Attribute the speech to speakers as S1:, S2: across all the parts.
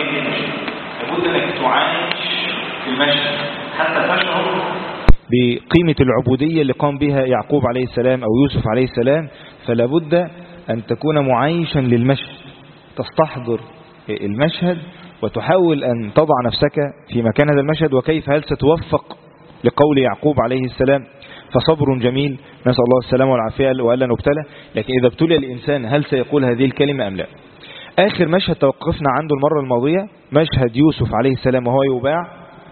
S1: إيه المشهد؟ لابد أنك تعايش في المشهد حتى تشعر بقيمة العبودية اللي قام بها يعقوب عليه السلام أو يوسف عليه السلام. فلا بد أن تكون معايشا للمشهد، تستحضر المشهد وتحاول أن تضع نفسك في مكان هذا المشهد، وكيف هل ستوفق لقول يعقوب عليه السلام فصبر جميل، نسأل الله السلامة والعافية وألا نبتلى. لكن إذا ابتلي الإنسان هل سيقول هذه الكلمة أم لا؟ آخر مشهد توقفنا عنده المرة الماضية مشهد يوسف عليه السلام وهو يباع.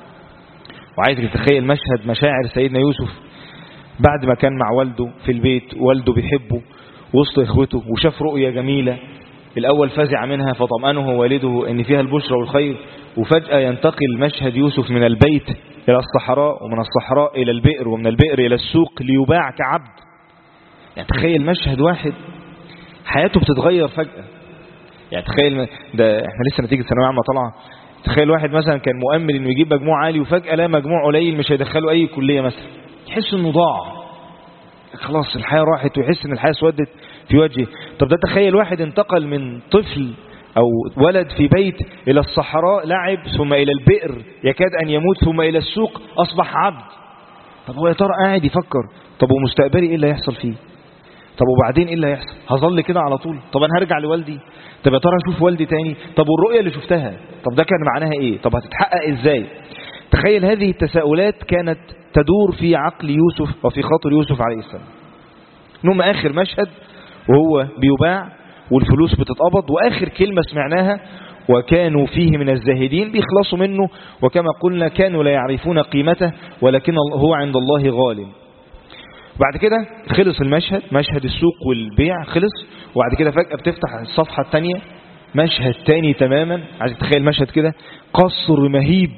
S1: وعايزك تتخيل مشهد مشاعر سيدنا يوسف بعد ما كان مع والده في البيت، والده بيحبه وسط إخوته، وشاف رؤية جميلة الأول فزع منها فطمأنه والده أن فيها البشرى والخير، وفجأة ينتقل مشهد يوسف من البيت إلى الصحراء، ومن الصحراء إلى البئر، ومن البئر إلى السوق ليباع كعبد. يعني تخيل مشهد واحد حياته بتتغير فجأة. يعني تخيل ده احنا لسه نتيجة ثانوية عامة طالعة، تخيل واحد مثلا كان مؤمل انه يجيب مجموع عالي وفجأة لا مجموع قليل مش هيدخله اي كلية مثلا، يحس انه ضاع خلاص الحياة راحت، ويحس ان الحياة سودت في وجهه. طب ده تخيل واحد انتقل من طفل او ولد في بيت الى الصحراء لعب، ثم الى البئر يكاد ان يموت، ثم الى السوق اصبح عبد. طب هو يا ترى قاعد يفكر طب ومستقبلي ايه اللي هيحصل فيه؟ طب وبعدين ايه اللي هيحصل؟ هظل كده على طول؟ طب انا هرجع لوالدي؟ طب يا ترى اشوف والدي تاني؟ طب والرؤية اللي شفتها طب ده كان معناها ايه؟ طب هتتحقق ازاي؟ تخيل هذه التساؤلات كانت تدور في عقل يوسف وفي خاطر يوسف عليه السلام. نوم آخر مشهد وهو بيباع والفلوس بتتقبض، وآخر كلمة سمعناها وكانوا فيه من الزاهدين، بيخلصوا منه، وكما قلنا كانوا لا يعرفون قيمته ولكن هو عند الله غالب. بعد كده خلص المشهد، مشهد السوق والبيع خلص، وبعد كده فجأة بتفتح الصفحة الثانية مشهد تاني تماما. عايز تتخيل مشهد كده قصر مهيب،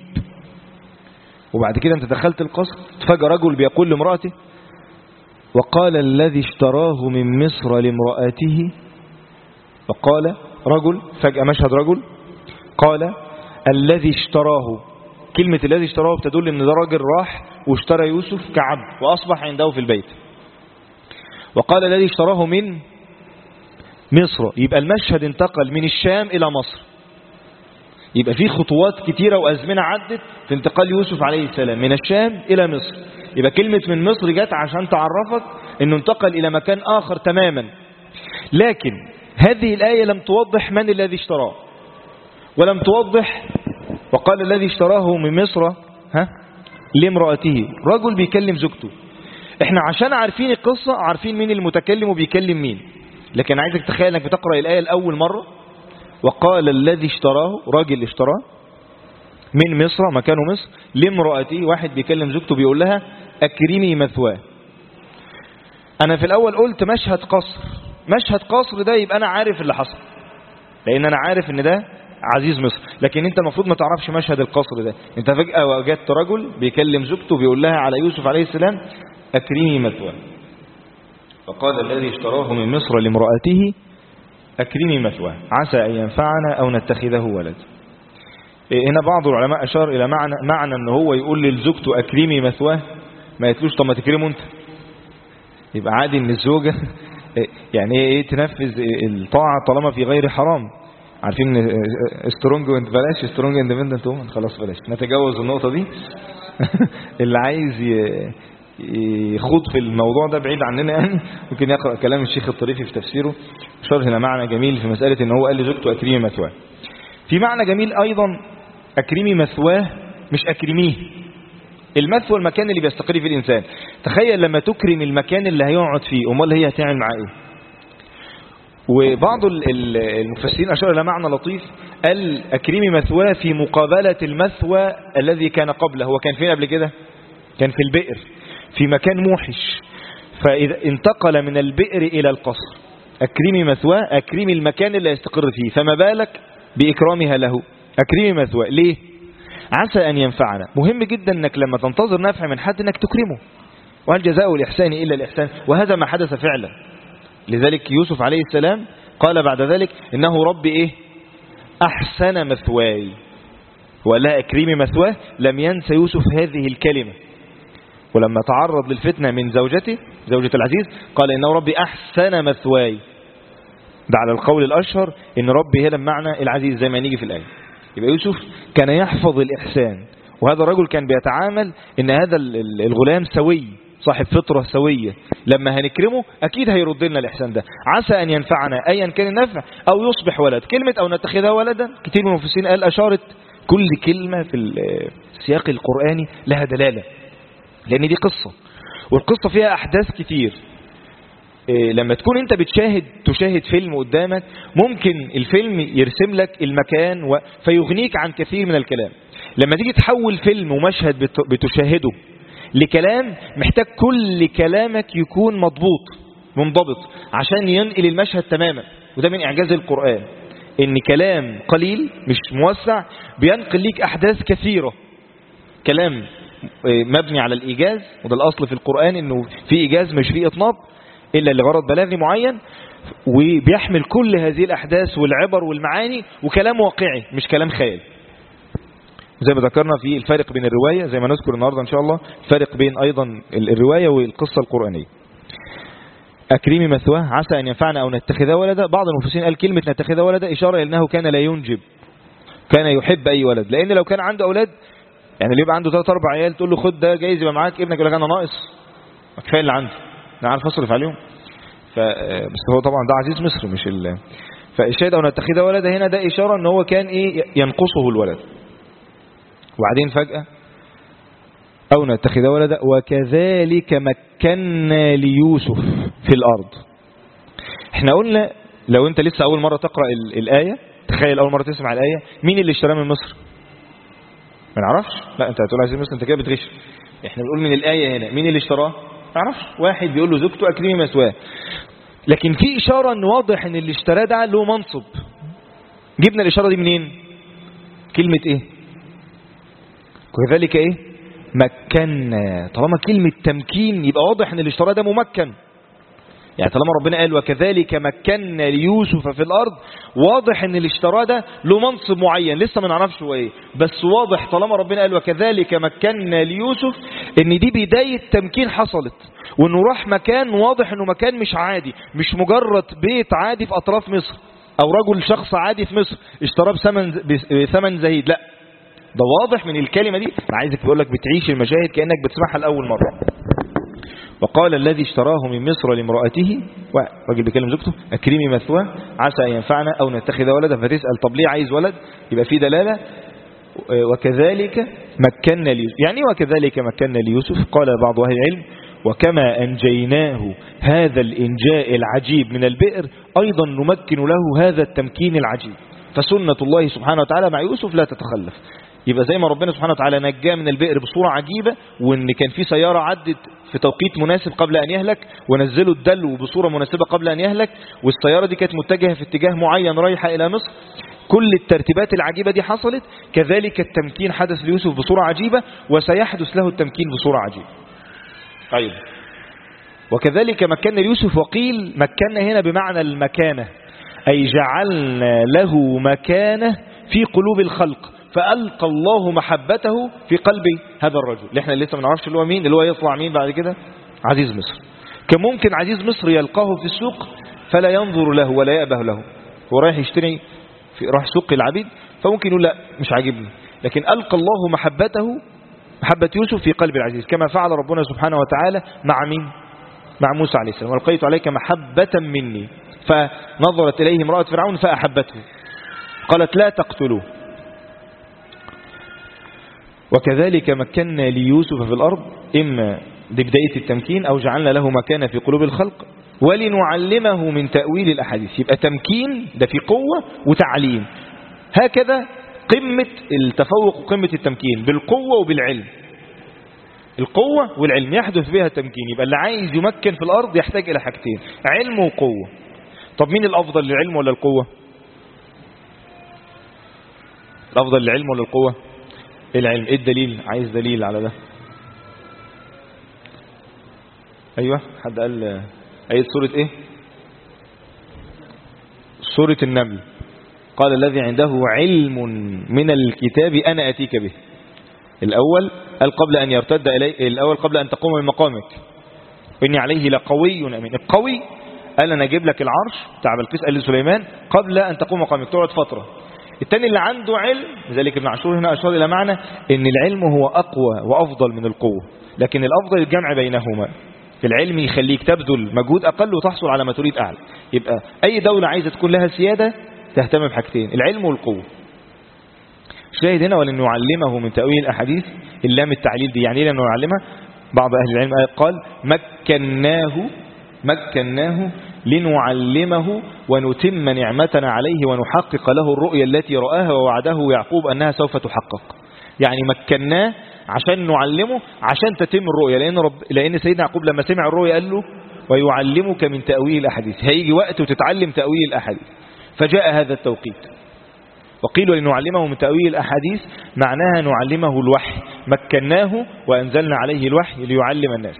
S1: وبعد كده انت دخلت القصر فجأة رجل بيقول لامرأته وقال الذي اشتراه من مصر لامرأته، وقال رجل فجأة مشهد رجل قال الذي اشتراه. كلمة الذي اشتراه بتدل ان ده راجل راح واشترى يوسف كعبد وأصبح عنده في البيت. وقال الذي اشتراه من مصر، يبقى المشهد انتقل من الشام إلى مصر. يبقى في خطوات كتيرة وأزمنة عدت في انتقال يوسف عليه السلام من الشام إلى مصر. يبقى كلمة من مصر جت عشان تعرفك انه انتقل إلى مكان آخر تماما. لكن هذه الآية لم توضح من الذي اشتراه، ولم توضح وقال الذي اشتراه من مصر لامرأته. رجل بيكلم زوجته. احنا عشان عارفين القصة عارفين مين المتكلم وبيكلم مين، لكن عايزك تخيل انك بتقرأ الآية الأول مرة وقال الذي اشتراه، راجل اشتراه من مصر مكانه مصر لامرأته، واحد بيكلم زوجته بيقول لها أكرمي مثواه. أنا في الأول قلت مشهد قصر، مشهد قصر ده يبقى أنا عارف اللي حصل لأن أنا عارف ان ده عزيز مصر، لكن انت المفروض ما تعرفش مشهد القصر ده. انت فجأة وجدت رجل بيكلم زوجته بيقول لها على يوسف عليه السلام أكرمي مثواه، فقال الذي اشتراه من مصر لامرأته أكرمي مثواه عسى أن ينفعنا أو نتخذه ولد. هنا بعض العلماء أشار إلى معنى أنه هو يقول لزوجته أكرمي مثواه، ما يتلوش طب ما تكرمه أنت. يبقى عادي أن الزوجة يعني ايه تنفذ الطاعة طالما في غير حرام. عارفين سترونج بلاش سترونج اندبندنت وومن، خلاص بلاش نتجاوز النقطة دي. اللي عايز يخوض في الموضوع ده بعيد عننا يعني ممكن يقرأ كلام الشيخ الطريفي في تفسيره، شرح هنا معنى جميل في مسألة ان هو قال لزوجته أكرمي مثواه. في معنى جميل أيضا أكرمي مثواه مش أكرميه. المثوى المكان اللي بيستقر فيه الإنسان. تخيل لما تكرم المكان اللي هيقعد فيه، امال هي هتعمل معاه ايه؟ وبعض المفسرين أشار إلى معنى لطيف، قال أكرمي مثواه في مقابلة المثوى الذي كان قبله. هو كان فين قبل كده؟ كان في البئر في مكان موحش، فإذا انتقل من البئر إلى القصر. أكرمي مثواه، أكرمي المكان اللي يستقر فيه، فما بالك بإكرامها له. أكرمي مثواه ليه؟ عسى أن ينفعنا. مهم جدا أنك لما تنتظر نفع من حد أنك تكرمه، وهل جزاء الإحسان إلا الإحسان، وهذا ما حدث فعلا. لذلك يوسف عليه السلام قال بعد ذلك إنه ربي إيه؟ أحسن مثواي، ولا أكرمي مثواه. لم ينسى يوسف هذه الكلمة، ولما تعرض للفتنة من زوجته زوجة العزيز قال إنه ربي أحسن مثواي. ده على القول الأشهر إن ربي هنا بمعنى العزيز زي ما نيجي في الآية. يبقى يوسف كان يحفظ الإحسان، وهذا الرجل كان بيتعامل إن هذا الغلام سوي صاحب فطرة سوية، لما هنكرمه أكيد هيرد لنا الإحسان ده، عسى أن ينفعنا أيا كان النفع أو يصبح ولد. كلمة أو نتخذها ولدا كتير من المفسرين قال أشارت كل كلمة في السياق القرآني لها دلالة، لأن دي قصة والقصة فيها أحداث كتير. لما تكون أنت تشاهد فيلم قدامك، ممكن الفيلم يرسم لك المكان فيغنيك عن كثير من الكلام. لما تيجي تحول فيلم ومشهد بتشاهده لكلام، محتاج كل كلامك يكون مضبوط منضبط عشان ينقل المشهد تماما. وده من إعجاز القرآن، إن كلام قليل مش موسع بينقل ليك أحداث كثيرة. كلام مبني على الإيجاز، وده الأصل في القرآن إنه في إيجاز مش في إطناب إلا لغرض بلاغي معين، وبيحمل كل هذه الأحداث والعبر والمعاني، وكلام واقعي مش كلام خيال. زي ما ذكرنا في الفارق بين الرواية، زي ما نذكر النهاردة إن شاء الله الفارق بين أيضا الرواية والقصة القرآنية. أكرمي مثواه عسى أن ينفعنا أو نتخذه ولدا. بعض المفسرين قال كلمة نتخذه ولدا إشارة إلى أنه كان لا ينجب، كان يحب أي ولد، لأن لو كان عنده أولاد، يعني اللي يبقى عنده 3-4 عيال تقول له خد ده جايز يبقى معاك ابنك، يقول لك أنا ناقص، كفاية اللي عندي، أنا عارف أصرف عليهم. بس هو طبعا ده عزيز مصر مش فالشاهد أو نتخذه ولدا هنا ده إشارة أن هو كان ينقصه الولد. وبعدين فجأة أو نتخذ ولدا وكذلك مكنا ليوسف في الأرض. احنا قلنا لو انت لسه أول مرة تقرأ الآية، تخيل أول مرة تسمع الآية، مين اللي اشتراه من مصر؟ ما نعرفش. لا انت هتقول عايزين مصر، انت كده بتغش. احنا بنقول من الآية هنا مين اللي اشتراه؟ ما نعرفش. واحد بيقول له زوجته أكرمي مثواه، لكن في إشارة ان واضح ان اللي اشتراه ده له منصب. جبنا الإشارة دي منين؟ كلمة ايه؟ وكذلك ايه؟ مكنا. طالما كلمة تمكين يبقى واضح ان اللي اشتراه ده ممكن. يعني طالما ربنا قال وكذلك مكنا ليوسف في الارض، واضح ان اللي اشتراه ده له منصب معين لسه ما نعرفش هو ايه، بس واضح طالما ربنا قال وكذلك مكنا ليوسف ان دي بداية تمكين حصلت، وانه راح مكان واضح انه مكان مش عادي، مش مجرد بيت عادي في اطراف مصر او رجل شخص عادي في مصر اشتراه بثمن زهيد، لا ده واضح من الكلمة دي. أنا عايزك بقول لك بتعيش المشاهد كأنك بتسمعها لأول مرة. وقال الذي اشتراه من مصر لامرأته، راجل بيكلم زوجته، أكرمي مثواه عسى أن ينفعنا أو نتخذ ولدا، فتسأل طب ليه عايز ولد؟ يبقى في دلالة. وكذلك مكنا ليوسف، يعني وكذلك مكنا ليوسف. قال بعض أهل العلم وكما أنجيناه هذا الإنجاء العجيب من البئر، أيضا نمكن له هذا التمكين العجيب. فسنة الله سبحانه وتعالى مع يوسف لا تتخلف. يبقى زي ما ربنا سبحانه وتعالى نجاه من البئر بصورة عجيبة، وان كان في سيارة عدت في توقيت مناسب قبل ان يهلك، ونزلوا الدلو بصورة مناسبة قبل ان يهلك، والسيارة دي كانت متجهة في اتجاه معين رايحة الى مصر. كل الترتيبات العجيبة دي حصلت. كذلك التمكين حدث ليوسف بصورة عجيبة، وسيحدث له التمكين بصورة عجيبة. طيب وكذلك مكنا ليوسف. وقيل مكنا هنا بمعنى المكانة، أي جعلنا له مكانة في قلوب الخلق، فألقى الله محبته في قلب هذا الرجل اللي احنا لسه ما نعرفش اللي هو مين، اللي هو يطلع مين بعد كده؟ عزيز مصر. كان ممكن عزيز مصر يلقاه في السوق فلا ينظر له ولا يأبه له، هو رايح يشتري راح سوق العبيد، فممكن يقول لا مش عاجبني، لكن ألقى الله محبة يوسف في قلب العزيز، كما فعل ربنا سبحانه وتعالى مع مين؟ مع موسى عليه السلام. والقيت عليك محبة مني، فنظرت إليه امرأة فرعون فأحبته، قالت لا تقتلوه. وكذلك مكنا ليوسف في الأرض، إما ببداية التمكين أو جعلنا له مكانة في قلوب الخلق ولنعلمه من تأويل الأحاديث. يبقى تمكين ده في قوة وتعليم، هكذا قمة التفوق وقمة التمكين بالقوة وبالعلم. القوة والعلم يحدث بها التمكين. يبقى اللي عايز يمكن في الأرض يحتاج إلى حاجتين، علم وقوة. طب مين الأفضل، العلم ولا القوة؟ الأفضل العلم ولا القوة؟ العلم. ايه الدليل؟ عايز دليل على ده. ايوه حد قال ايه؟ سورة ايه؟ سورة النمل. قال الذي عنده علم من الكتاب انا اتيك به. الاول قال قبل ان يرتد اليه، الاول قبل ان تقوم من مقامك اني عليه لقوي امين. القوي قال انا اجيب لك العرش بتاع بلقيس، قال لسليمان قبل ان تقوم مقامك، تقعد فترة. التاني اللي عنده علم، لذلك ابن عاشور هنا أشار إلى معنى ان العلم هو أقوى وأفضل من القوة، لكن الأفضل الجمع بينهما. في العلم يخليك تبذل مجهود أقل وتحصل على ما تريد أعلى. يبقى أي دولة عايزة تكون لها سيادة تهتم بحاجتين، العلم والقوة. شاهد هنا ولن نعلمه من تأويل الأحاديث اللام التعليل دي، يعني ايه لن نعلمه؟ بعض أهل العلم قال مكناه لنعلمه ونتم نعمتنا عليه ونحقق له الرؤيا التي رآها ووعده يعقوب أنها سوف تحقق. يعني مكناه عشان نعلمه عشان تتم الرؤيا، لأن سيدنا يعقوب لما سمع الرؤيا قال له ويعلمك من تأويل الأحاديث، هيجي وقت وتتعلم تأويل الأحاديث، فجاء هذا التوقيت. وقيل لنعلمه من تأويل الأحاديث معناها نعلمه الوحي، مكناه وأنزلنا عليه الوحي ليعلم الناس.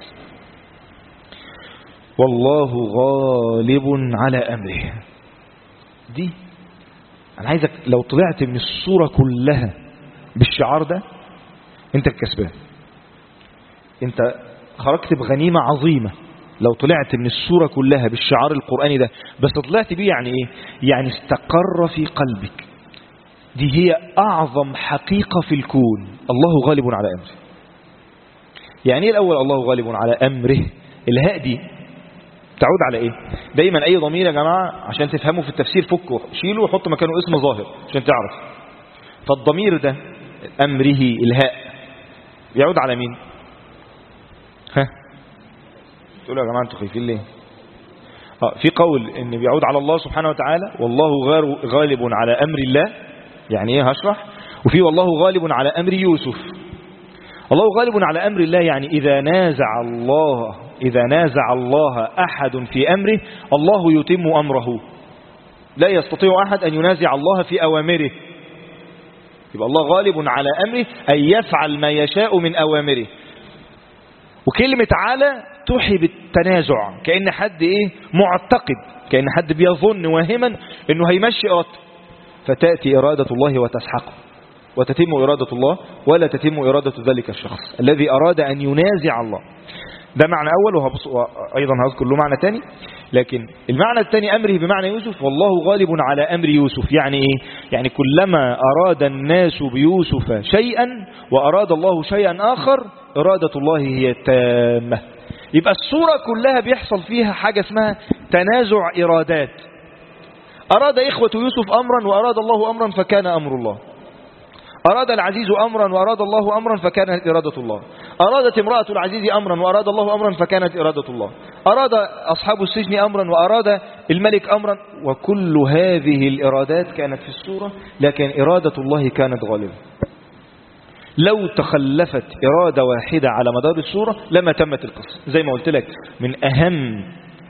S1: والله غالب على أمره. دي أنا عايزك لو طلعت من الصورة كلها بالشعار ده أنت الكسبان، أنت خرجت بغنيمة عظيمة. لو طلعت من الصورة كلها بالشعار القرآني ده، بس طلعت بيه يعني إيه؟ يعني استقر في قلبك. دي هي أعظم حقيقة في الكون، الله غالب على أمره. يعني إيه الأول الله غالب على أمره؟ الهاء دي تعود على إيه؟ دايما أي ضمير يا جماعة عشان تفهموا في التفسير فكوا شيلوا وحطوا مكانه اسم ظاهر عشان تعرف. فالضمير ده أمره الهاء يعود على مين؟ تقولوا يا جماعة انتوا خايفين ليه؟ في قول ان بيعود على الله سبحانه وتعالى، والله غالب على أمر الله. يعني ايه؟ هشرح. وفي والله غالب على أمر يوسف. الله غالب على أمر الله يعني إذا نازع الله أحد في أمره الله يتم أمره. لا يستطيع أحد أن ينازع الله في أوامره. يبقى الله غالب على أمره أن يفعل ما يشاء من أوامره. وكلمة على توحي بالتنازع، كأن حد معتقد، كأن حد بيظن واهما أنه هيمشي إرادته، فتأتي إرادة الله وتسحقه وتتم إرادة الله ولا تتم إرادة ذلك الشخص الذي أراد أن ينازع الله. ده معنى أول، وأيضا هذكر له معنى تاني. لكن المعنى الثاني أمره بمعنى يوسف، والله غالب على أمر يوسف. يعني إيه؟ يعني كلما أراد الناس بيوسف شيئا وأراد الله شيئا آخر إرادة الله هي التامة. يبقى الصورة كلها بيحصل فيها حاجة اسمها تنازع إرادات. أراد إخوة يوسف أمرا وأراد الله أمرا فكان أمر الله. أراد العزيز أمرا وأراد الله أمرا فكانت إرادة الله. أرادت امرأة العزيز أمرا وأراد الله أمرا فكانت إرادة الله. أراد أصحاب السجن أمرا وأراد الملك أمرا. وكل هذه الإرادات كانت في السورة، لكن إرادة الله كانت غالبة. لو تخلفت إرادة واحدة على مدار السورة لما تمت القصة. زي ما قلت لك من أهم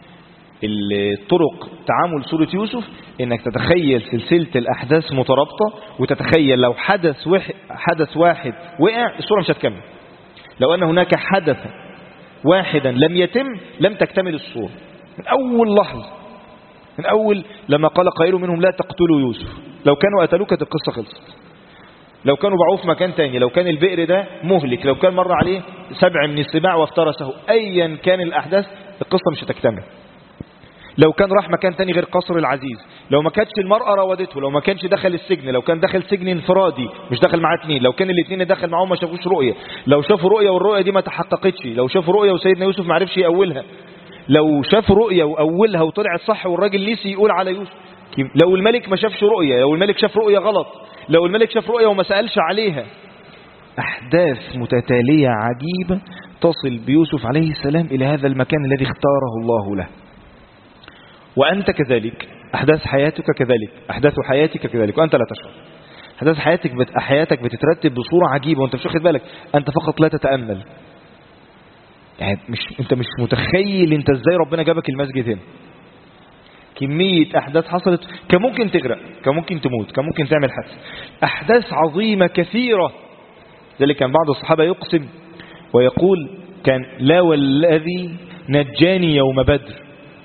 S1: الطرق تعامل سورة يوسف انك تتخيل سلسلة الأحداث مترابطة، وتتخيل لو حدث واحد وقع السورة مش هتكمل. لو أن هناك حدث واحدا لم يتم لم تكتمل السورة. من أول لحظة، من أول لما قال قائل منهم لا تقتلوا يوسف، لو كانوا قتلوه كانت القصة خلصت. لو كانوا باعوه في مكان تاني، لو كان البئر ده مهلك، لو كان مر عليه 7 من السباع وافترسه، أيا كان الأحداث القصة مش هتكتمل. لو كان راح مكان تاني غير قصر العزيز، لو ما كانتش المرأة راودته، لو ما كانش دخل السجن، لو كان دخل سجن انفرادي مش دخل معاه 2، لو كان الاثنين دخل معاهم ما شافوش رؤية، لو شافوا رؤية والرؤية دي ما تحققتش، لو شافوا رؤية وسيدنا يوسف ما عرفش يأولها، لو شاف رؤية وأولها وطلعت صح والراجل نسي يقول على يوسف، لو الملك ما شافش رؤية، لو الملك شاف رؤية غلط، لو الملك شاف رؤية وما سألش عليها. أحداث متتالية عجيبة تصل بيوسف عليه السلام إلى هذا المكان الذي اختاره الله له. وأنت كذلك، أحداث حياتك كذلك، أحداث حياتك كذلك، وأنت لا تشعر. أحداث حياتك بتترتب بصورة عجيبة وأنت مش واخد بالك، أنت فقط لا تتأمل. يعني أنت مش متخيل أنت إزاي ربنا جابك المسجد هنا. كمية أحداث حصلت، كان ممكن تغرق، كان ممكن تموت، كان ممكن تعمل حادث. أحداث عظيمة كثيرة. ذلك كان بعض الصحابة يقسم ويقول كان لا والذي نجاني يوم بدر،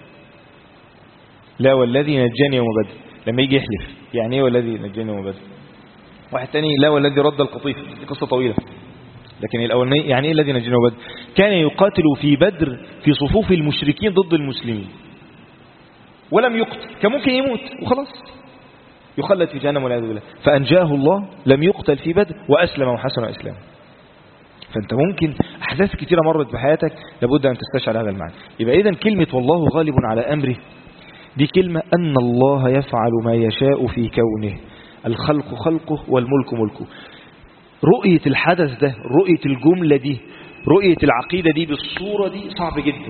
S1: لا والذي نجاني يوم بدر. لما يجي يحلف يعني ايه والذي نجاني يوم بدر؟ واحد تاني لا والذي رد القطيف، دي قصة طويلة. لكن الأولاني يعني ايه الذي نجاني يوم بدر؟ كان يقاتل في بدر في صفوف المشركين ضد المسلمين ولم يقتل، كان ممكن يموت وخلاص. يخلد في جهنم والعياذ بالله. فأنجاه الله، لم يقتل في بدر، وأسلم وحسن إسلامه. فأنت ممكن أحداث كثيرة مرت بحياتك لابد أن تستشعر هذا المعنى. يبقى إذن كلمة والله غالب على أمره دي كلمة أن الله يفعل ما يشاء في كونه، الخلق خلقه والملك ملكه. رؤية الحدث ده، رؤية الجملة دي، رؤية العقيدة دي بالصورة دي صعب جدا.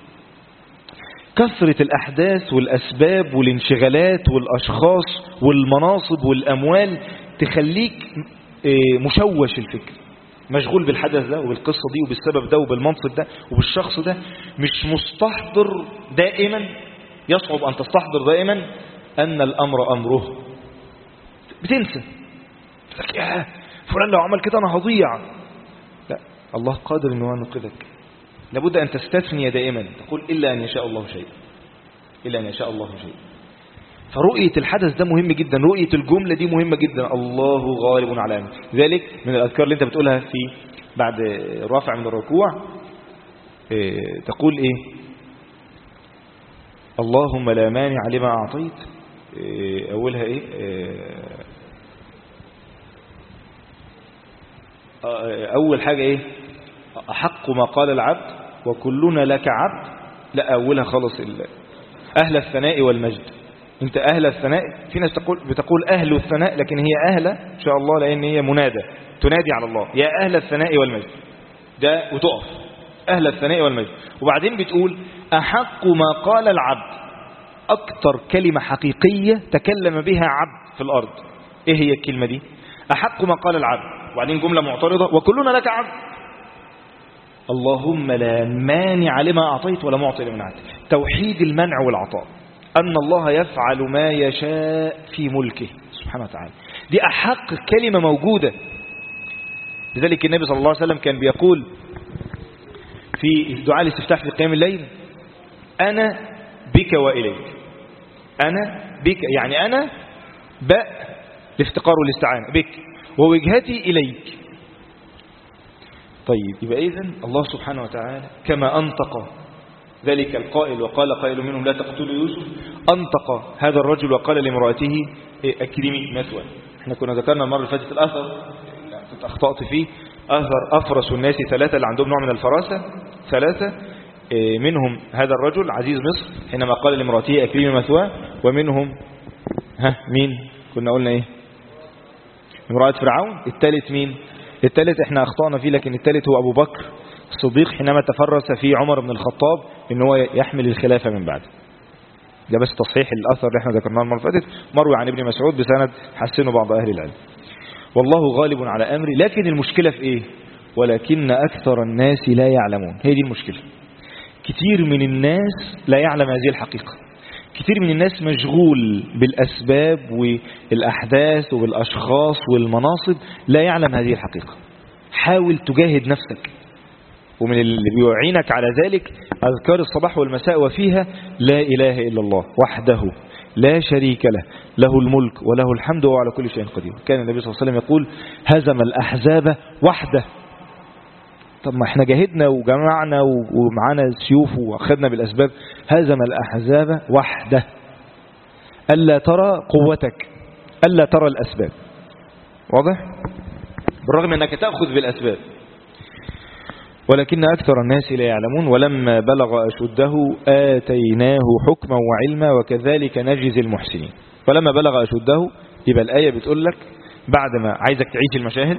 S1: كثرة الأحداث والأسباب والانشغالات والأشخاص والمناصب والأموال تخليك مشوش الفكر، مشغول بالحدث ده وبالقصة دي وبالسبب ده وبالمنصب ده وبالشخص ده، مش مستحضر دائما. يصعب أن تستحضر دائما أن الأمر أمره. بتنسى لك يا فلان لو عمل كده أنا هضيع. لا، الله قادر أنه ينقذك. لابد أن تستثني دائما، تقول إلا أن يشاء الله شيء، إلا أن يشاء الله شيء. فرؤية الحدث ده مهم جدا، رؤية الجملة دي مهمة جدا. الله غالب على أمره. ذلك من الأذكار اللي أنت بتقولها في بعد رافع من الركوع، تقول إيه؟ اللهم لا مانع لما أعطيت. أولها إيه؟ أول حاجة إيه؟ أحق ما قال العبد وكلنا لك عبد. لا، أولها خلص أهل الثناء والمجد. أنت أهل الثناء. في ناس بتقول أهل الثناء، لكن هي أهل إن شاء الله، لأن هي منادى تنادي على الله، يا أهل الثناء والمجد ده، وتقف أهل الثناء والمجد. وبعدين بتقول أحق ما قال العبد، أكتر كلمة حقيقية تكلم بها عبد في الأرض. إيه هي الكلمة دي؟ أحق ما قال العبد. وبعدين جملة معترضة، وكلنا لك عبد. اللهم لا مانع لما أعطيت ولا معطي لمن أعطيت. توحيد المنع والعطاء، أن الله يفعل ما يشاء في ملكه سبحانه وتعالى. دي أحق كلمة موجودة. لذلك النبي صلى الله عليه وسلم كان بيقول في دعاء الاستفتاح في قيام الليل: أنا بك وإليك. أنا بك يعني أنا باء الافتقار والاستعانة بك، ووجهتي إليك. طيب، يبقى إذن الله سبحانه وتعالى كما أنطق ذلك القائل وقال قائل منهم لا تقتلوا يوسف، أنطق هذا الرجل وقال لامرأته أكرمي مثوى. احنا كنا ذكرنا المرة اللي فاتت الأثر كنت أخطأت فيه، أثر أفرس الناس ثلاثة اللي عندهم نوع من الفراسة، ثلاثة منهم هذا الرجل عزيز مصر حينما قال لامرأته أكرمي مثوى، ومنهم مين كنا قلنا إيه؟ امرأة فرعون. الثالث مين؟ الثالث احنا أخطأنا فيه، لكن الثالث هو أبو بكر الصديق حينما تفرس في عمر بن الخطاب إن هو يحمل الخلافة من بعد. ده بس تصحيح الأثر اللي احنا ذكرناه المرة اللي فاتت، مروي عن ابن مسعود بسند حسنه بعض أهل العلم. والله غالب على أمري. لكن المشكلة في إيه؟ ولكن أكثر الناس لا يعلمون. هي دي المشكلة. كتير من الناس لا يعلم هذه الحقيقة. كتير من الناس مشغول بالأسباب والأحداث وبالأشخاص والمناصب، لا يعلم هذه الحقيقة. حاول تجاهد نفسك، ومن اللي بيعينك على ذلك أذكار الصباح والمساء، وفيها لا إله إلا الله وحده لا شريك له، له الملك وله الحمد وهو على كل شيء قدير. كان النبي صلى الله عليه وسلم يقول: هزم الأحزاب وحده. طب ما احنا جاهدنا وجمعنا ومعانا السيوف وأخذنا بالأسباب. هزم الأحزاب وحده. ألا ترى قوتك، ألا ترى الأسباب. واضح؟ بالرغم أنك تأخذ بالأسباب، ولكن أكثر الناس لا يعلمون. ولما بلغ أشده آتيناه حكما وعلما وكذلك نجزي المحسنين. ولما بلغ أشده، يبقى الآية بتقول لك بعد ما عايزك تعيش المشاهد،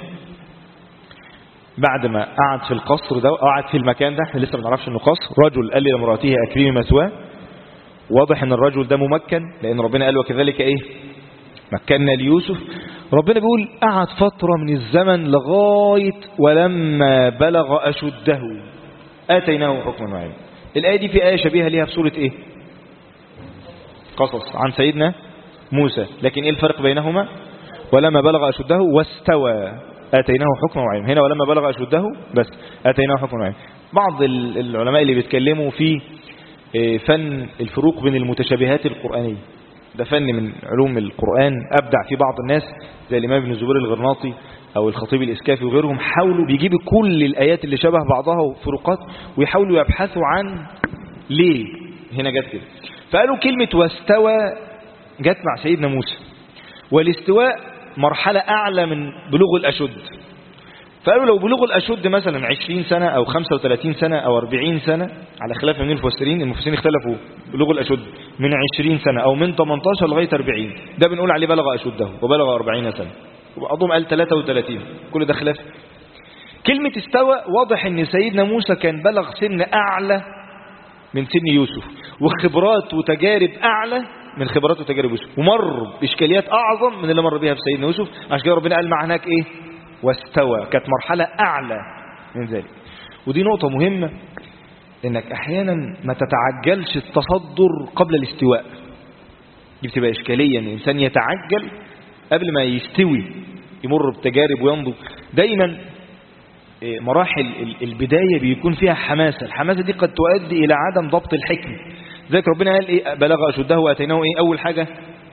S1: بعد ما قعد في القصر ده، قعد في المكان ده، احنا لسه ما نعرفش انه قصر. رجل قال لامرأته أكرمي مثواه. واضح ان الرجل ده ممكن، لان ربنا قال وكذلك ايه مكنا ليوسف. ربنا بيقول قعد فترة من الزمن لغاية ولما بلغ أشده آتيناه حكما وعلما. الآية دي في آية شبيهة ليها في سورة ايه؟ قصص، عن سيدنا موسى. لكن ايه الفرق بينهما؟ ولما بلغ أشده واستوى آتيناه حكما وعلما. هنا ولما بلغ أشده بس آتيناه حكما وعلما. بعض العلماء اللي بيتكلموا في فن الفروق بين المتشابهات القرآنية، ده فن من علوم القرآن أبدع في بعض الناس زي الإمام ابن الزبير الغرناطي أو الخطيب الإسكافي وغيرهم. حاولوا بيجيبوا كل الآيات اللي شبه بعضها وفروقات، ويحاولوا يبحثوا عن ليه هنا جت كده. فقالوا كلمة واستوى جت مع سيدنا موسى، والاستواء مرحلة أعلى من بلوغ الأشد. فقالوا لو بلوغ الأشد مثلا 20 سنة أو 35 سنة أو 40 سنة، على خلاف من المفسرين اختلفوا بلوغ الأشد من 20 سنة أو من 18 لغاية 40، ده بنقول عليه بلغ أشده وبلغ 40 سنة، وبعضهم قال 33، كل ده خلاف. كلمة استوى واضح ان سيدنا موسى كان بلغ سن أعلى من سن يوسف، وخبرات وتجارب أعلى من خبرات وتجارب يوسف، ومر بإشكاليات أعظم من اللي مر بها بسيدنا يوسف. عشان كده ربنا قال مع هناك إيه؟ واستوى، كانت مرحلة أعلى من ذلك. ودي نقطة مهمة، إنك أحيانا ما تتعجلش التصدر قبل الاستواء. دي بتبقى إشكالية، إن الإنسان يتعجل قبل ما يستوي، يمر بتجارب وينضج. دايما مراحل البداية بيكون فيها حماسة، الحماسة دي قد تؤدي إلى عدم ضبط الحكم. ذلك ربنا قال إيه؟ بلغ أشده وآتيناه إيه؟ أول حاجة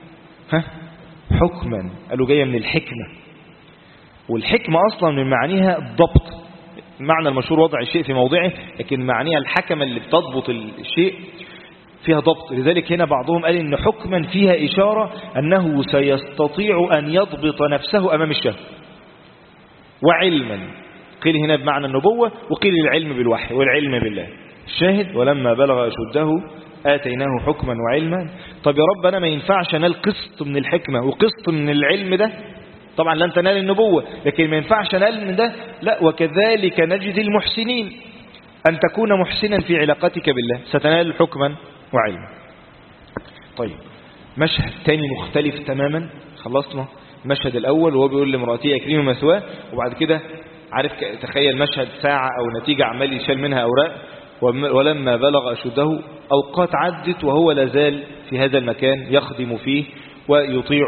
S1: حكما، قالوا جاية من الحكمة، والحكمة أصلا من معانيها الضبط. المعنى المشهور وضع الشيء في موضعه، لكن معانيها الحكمة اللي بتضبط الشيء فيها ضبط. لذلك هنا بعضهم قال إن حكما فيها إشارة أنه سيستطيع أن يضبط نفسه أمام الشهوة. وعلما قيل هنا بمعنى النبوة، وقيل العلم بالوحي والعلم بالله. الشاهد ولما بلغ أشده آتيناه حكما وعلما. طب يا رب أنا ما ينفعش أنال قسط من الحكمة وقسط من العلم ده؟ طبعا لن تنال النبوة، لكن ما ينفعش أنال من ده. لا، وكذلك نجزي المحسنين، أن تكون محسنا في علاقتك بالله ستنال حكما وعلما. طيب مشهد تاني مختلف تماما. خلصنا المشهد الأول وهو بيقول لامرأتي أكرمي مثواه، وبعد كده عارف تخيل مشهد ساعة أو نتيجة عمال يشال منها أوراق. ولما بلغ أشده، أوقات عدت وهو لازال في هذا المكان يخدم فيه ويطيع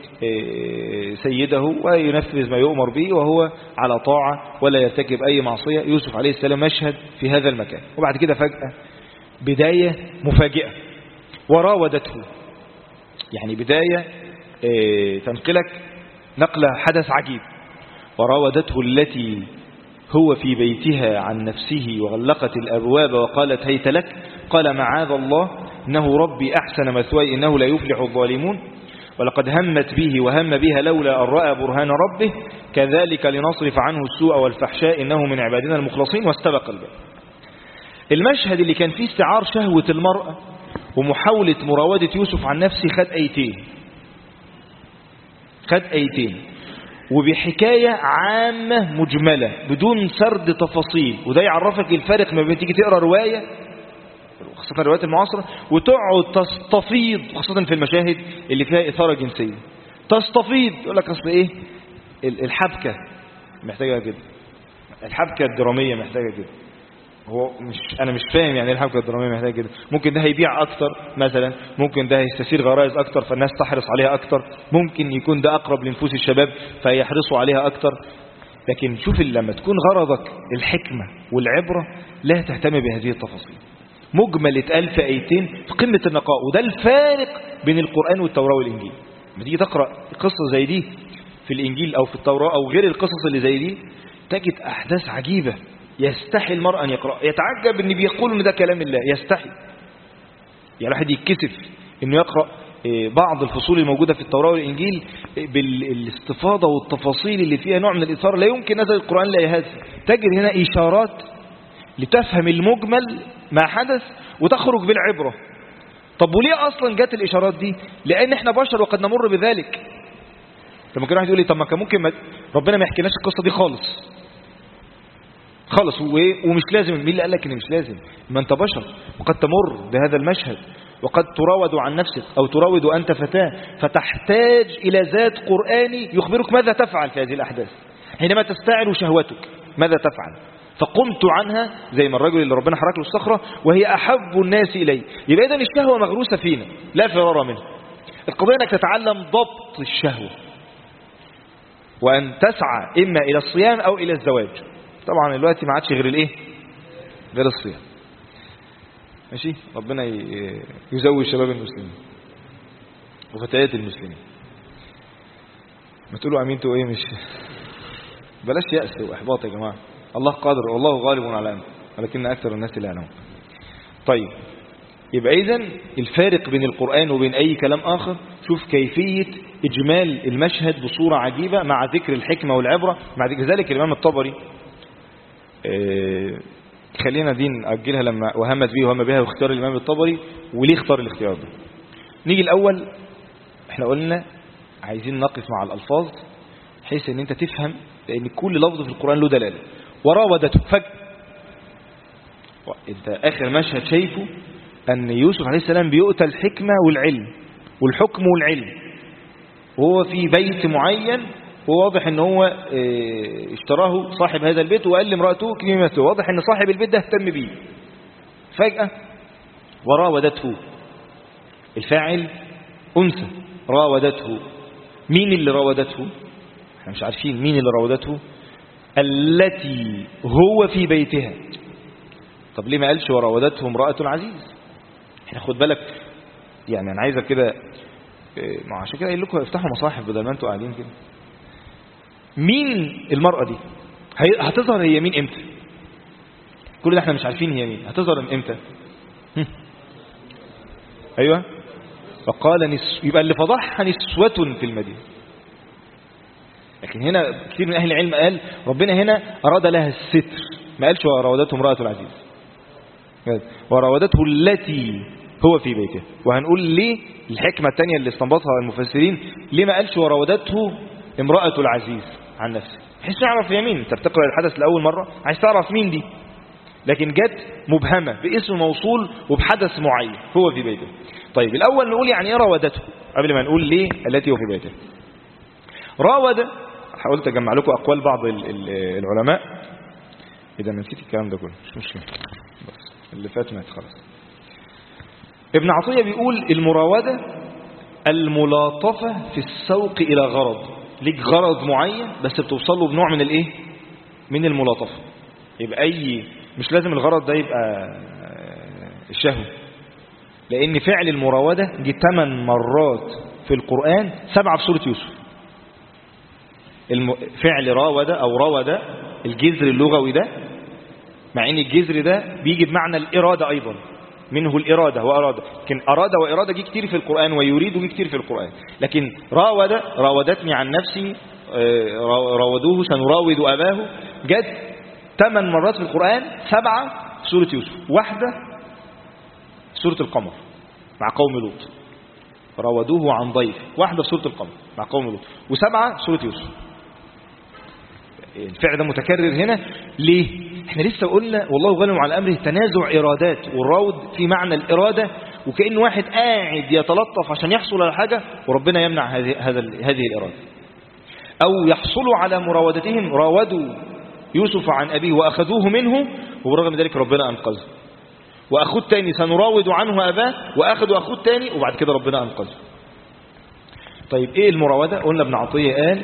S1: سيده وينفذ ما يؤمر به، وهو على طاعة ولا يرتكب أي معصية. يوسف عليه السلام مشهد في هذا المكان، وبعد كده فجأة بداية مفاجئة، وراودته. يعني بداية تنقلك نقلة حدث عجيب. وراودته التي هو في بيتها عن نفسه وغلقت الأبواب وقالت هيت لك، قال معاذ الله إنه ربي أحسن مثواي إنه لا يفلح الظالمون، ولقد همت به وهم بها لولا أن رأى برهان ربه كذلك لنصرف عنه السوء والفحشاء إنه من عبادنا المخلصين، واستبق الباب. المشهد اللي كان فيه استعار شهوة المرأة ومحاولة مراودة يوسف عن نفسه خد أيتين وبحكاية عامة مجملة بدون سرد تفاصيل. وده يعرفك الفارق ما بين تيجي تقرأ رواية، خاصة الروايات المعاصرة، وتقعد تستفيض، خاصة في المشاهد اللي فيها إثارة جنسية، تستفيض يقول لك أصل إيه، الحبكة محتاجة كده، الحبكة الدرامية محتاجة كده. هو أنا مش فاهم يعني الحبكة الدرامية محتاجة كده. ممكن ده هيبيع أكتر مثلا، ممكن ده هيستثير غرائز أكتر فالناس تحرص عليها أكتر، ممكن يكون ده أقرب لنفوس الشباب فيحرصوا عليها أكتر. لكن شوف لما تكون غرضك الحكمة والعبرة لا تهتم بهذه التفاصيل. مجمل اتقال في آيتين في قمة النقاء، وده الفارق بين القرآن والتوراة والإنجيل. لما تيجي تقرأ قصة زي دي في الإنجيل أو في التوراة أو غير القصص اللي زي دي، تجد أحداث عجيبة يستحي المرء أن يقرأ. يتعجب أن بيقولوا أن ده كلام الله، يستحي. يعني الواحد يتكسف أنه يقرأ بعض الفصول الموجودة في التوراة والإنجيل بالاستفاضة والتفاصيل اللي فيها نوع من الإثارة. لا يمكن نزل القرآن لا يهذا. تجد هنا إشارات لتفهم المجمل ما حدث وتخرج بالعبرة. طب وليه أصلا جت الإشارات دي؟ لأن احنا بشر وقد نمر بذلك. لما كان واحد يقول لي طب ما كان ممكن ربنا ما يحكيناش القصة دي خالص ومش لازم. مين اللي قال لك ان مش لازم؟ ما انت بشر وقد تمر بهذا المشهد، وقد تراود عن نفسك أو تراود أنت فتاة، فتحتاج إلى ذات قرآني يخبرك ماذا تفعل في هذه الأحداث. حينما تستعل شهوتك ماذا تفعل؟ فقمت عنها زي ما الرجل اللي ربنا حرك له الصخرة وهي أحب الناس إلي. يبقى إذن الشهوة مغروسة فينا لا فرار منها. القضية أنك تتعلم ضبط الشهوة، وأن تسعى إما إلى الصيام أو إلى الزواج. طبعا الوقت ما عادش غير الإيه؟ غير الصيام. ماشي، ربنا يزوج شباب المسلمين وفتيات المسلمين. ما تقولوا أمين تو إيه؟ مش بلاش يأس وإحباط يا جماعة. الله قادر والله غالب على أمره ولكن أكثر الناس لا يعلمون. طيب، يبقى إذن الفارق بين القرآن وبين أي كلام آخر شوف كيفية إجمال المشهد بصورة عجيبة مع ذكر الحكمة والعبرة. مع ذلك الإمام الطبري خلينا دي نأجلها لما وهمت به وهم بها واختيار الإمام الطبري وليه اختار الاختيار ده. نيجي الأول، احنا قلنا عايزين نقف مع الألفاظ بحيث ان انت تفهم، لأن كل لفظ في القرآن له دلالة. وراودته فجأة انت آخر مشهد شايفه أن يوسف عليه السلام بيؤتى الحكمة والعلم والحكم والعلم وهو في بيت معين، وواضح ان هو اشتراه صاحب هذا البيت وقال لامرأته كلمته، واضح ان صاحب البيت ده اهتم بيه. فجأة وراودته، الفاعل أنثى، راودته. مين اللي راودته؟ احنا مش عارفين مين اللي راودته. التي هو في بيتها. طب ليه ما قالش وراودته امرأة العزيز؟ احنا خد بالك، يعني انا عايزك كده، عشان كده قايل لكم افتحوا مصاحف بدل ما انتوا قاعدين كده. مين المرأة دي؟ هتظهر هي مين امتى؟ كل ده احنا مش عارفين هي مين، هتظهر امتى؟ ايوه، فقال يبقى اللي فضحها نسوة في المدينة. لكن هنا كثير من اهل العلم قال ربنا هنا اراد لها الستر، ما قالش وراودته امرأة العزيز، وراودته التي هو في بيته. وهنقول ليه الحكمة الثانية اللي استنبطها المفسرين، ليه ما قالش وراودته امرأة العزيز عن نفسه، بحيث تعرف هي مين. انت بتقرأ الحدث لأول مرة عايز تعرف مين دي، لكن جت مبهمة باسم موصول وبحدث معين هو في بيته. طيب الأول نقول يعني ايه راودته قبل ما نقول ليه التي هو في بيته. راود، حاولت أجمع لكم أقوال بعض العلماء. إذا نسيت الكلام ده كله مش مشكلة، بس اللي فات مات خلاص. ابن عطية بيقول المراودة الملاطفة في السوق إلى غرض، ليك غرض معين بس بتوصله بنوع من الايه، من الملاطفة. يبقى مش لازم الغرض ده يبقى الشهوة، لأن فعل المراودة دي 8 مرات في القرآن، 7 في سورة يوسف. فعل راود أو راود الجذر اللغوي ده، مع ان الجذر ده بيجي بمعنى الإرادة أيضا، منه الإرادة وأرادة، لكن أراد وإرادة جي كتير في القرآن، ويريد جي كتير في القرآن. لكن راودتني عن نفسي، راودوه سنراود أباه، جت 8 مرات في القرآن، 7 في سورة يوسف، واحدة سورة القمر مع قوم لوط، راودوه عن ضيف، واحدة في سورة القمر مع قوم لوط، و7 سورة يوسف. الفعل ده متكرر هنا ليه؟ احنا لسه قلنا والله غالب على أمره تنازع إرادات، والراود في معنى الإرادة، وكأن واحد قاعد يتلطف عشان يحصل على حاجة وربنا يمنع هذه الإرادة. أو يحصلوا على مراودتهم، راودوا يوسف عن أبيه وأخذوه منه، وبرغم ذلك ربنا أنقذه. وأخوه الثاني سنراود عنه أباه، وأخذوا أخوه الثاني وبعد كده ربنا أنقذه. طيب إيه المراودة؟ قلنا ابن عطية قال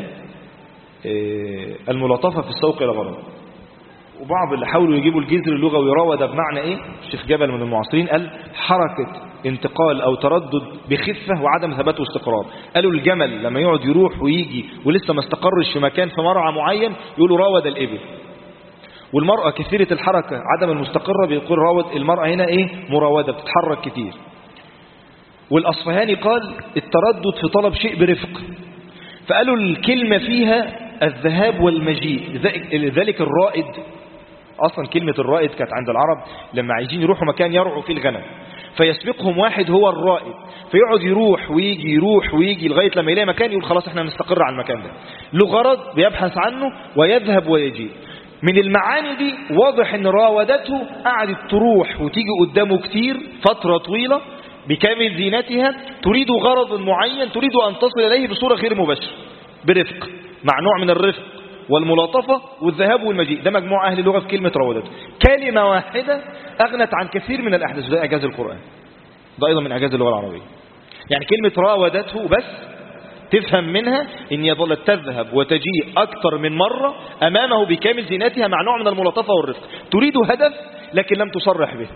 S1: الملاطفة في السوق إلى غرض، وبعض اللي حاولوا يجيبوا الجذر اللغوي راود بمعنى ايه، الشيخ جبل من المعاصرين قال حركة انتقال او تردد بخفة وعدم ثبات واستقرار. قالوا الجمل لما يقعد يروح ويجي ولسه ما استقرش في مكان في مرعى معين يقولوا راود الابل. والمرأة كثيرة الحركة عدم المستقرة بيقول راود المرأة هنا ايه، مراودة بتتحرك كتير. والأصفهاني قال التردد في طلب شيء برفق، فقالوا الكلمة فيها الذهاب والمجيء، ذلك الرائد. أصلا كلمة الرائد كانت عند العرب لما عايزين يروحوا مكان يرعوا فيه الغنم، فيسبقهم واحد هو الرائد، فيقعد يروح ويجي يروح ويجي لغاية لما يلاقي مكان يقول خلاص احنا نستقر على المكان ده، له غرض بيبحث عنه ويذهب ويجي. من المعاني دي واضح ان راودته قعدت تروح وتيجي قدامه كتير فترة طويلة بكامل زينتها، تريد غرض معين، تريد أن تصل إليه بصورة غير مباشرة برفق، مع نوع من الرفق والملاطفة والذهاب والمجيء. ده مجموع أهل اللغة في كلمة راودته. كلمة واحدة أغنت عن كثير من الأحداث، ده إعجاز القرآن، ده أيضا من إعجاز اللغة العربية. يعني كلمة راودته بس تفهم منها إن يظل تذهب وتجيء أكثر من مرة أمامه بكامل زينتها مع نوع من الملاطفة والرفق، تريد هدف لكن لم تصرح به.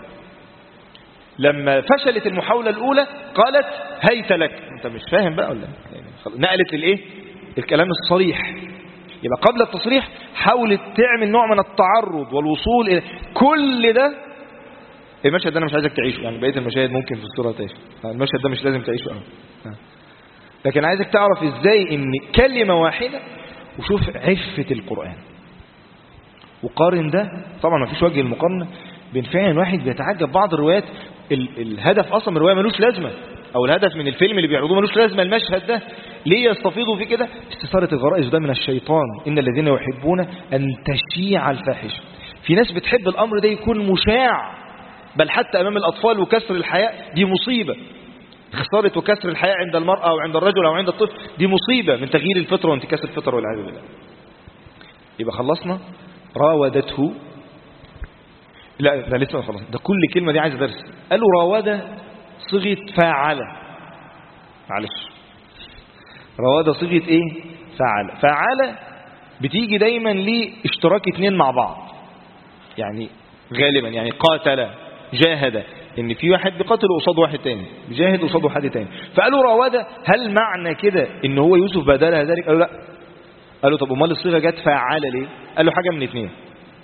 S1: لما فشلت المحاولة الأولى قالت هيت لك، أنت مش فاهم بقى ولا يعني نقلت للإيه، الكلام الصريح. يبقى قبل التصريح حاولت تعمل نوع من التعرض والوصول إلى كل ده. المشهد ده أنا مش عايزك تعيشه، يعني بقية المشاهد ممكن في الصورة تعيش، المشهد ده مش لازم تعيشه. لكن عايزك تعرف ازاي ان كلمة واحدة، وشوف عفة القرآن وقارن ده. طبعا ما فيش وجه المقارنة بين فعلا واحد بيتعجب بعض الروايات الهدف اصلا من الرواية ملوش لازمة، او الهدف من الفيلم اللي بيعرضوه ملوش لازمة. المشهد ده ليه يستفيضوا فيه كده؟ استثارة الغرائز ده من الشيطان، ان الذين يحبون ان تشيع الفاحشة. في ناس بتحب الامر ده يكون مشاع، بل حتى امام الاطفال، وكسر الحياء دي مصيبة. خسارة وكسر الحياء عند المرأة او عند الرجل او عند الطفل دي مصيبة من تغيير الفطرة وانتكاس الفطرة والعياذ بالله. يبقى خلصنا راودته. لا ده لسه ما خلصنا، ده كل كلمة دي عايزة درس. قالوا راودة صيغة فاعل، معلش راودة صيغة ايه؟ فاعل. فاعل بتيجي دايما لاشتراك اتنين مع بعض، يعني غالبا يعني قاتل جاهد، ان في واحد بيقاتل قصاد واحد تاني، بيجاهد قصاد واحد تاني. فقالوا راودة، هل معنى كده ان هو يوسف بدلها ذلك؟ قالوا لا. قالوا طب امال الصيغه جت فاعل ليه؟ قالوا حاجه من اتنين.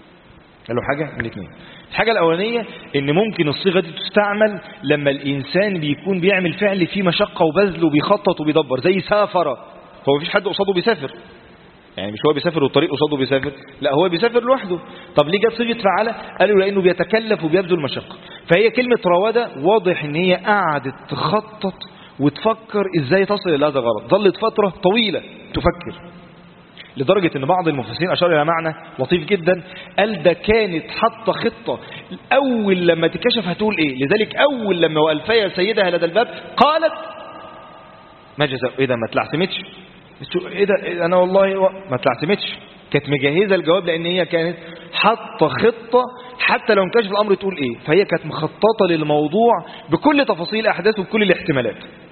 S1: الحاجه الاولانيه ان ممكن الصيغه دي تستعمل لما الانسان بيكون بيعمل فعل فيه مشقه وبذل وبيخطط وبيدبر، زي سافر. هو مفيش حد قصاده بيسافر، يعني مش هو بيسافر والطريق قصاده بيسافر، لا هو بيسافر لوحده. طب ليه جت صيغه فعل؟ قالوا لانه بيتكلف وبيبذل مشقه. فهي كلمه راوده واضح ان هي قعدت تخطط وتفكر ازاي تصل الى هذا الغرض، ظلت فتره طويله تفكر، لدرجة ان بعض المفسرين اشار الى معنى لطيف جدا، قال ده كانت حاطه خطة اول لما تكشف هتقول ايه. لذلك اول لما والفيا سيدها لدى الباب قالت ما جزاء، ايه ده ما تلعثمتش، ايه ده انا والله ما تلعثمتش، كانت مجهزة الجواب، لان هي كانت حاطه خطة حتى لو انكشف الامر تقول ايه. فهي كانت مخططة للموضوع بكل تفاصيل احداثه وبكل الاحتمالات.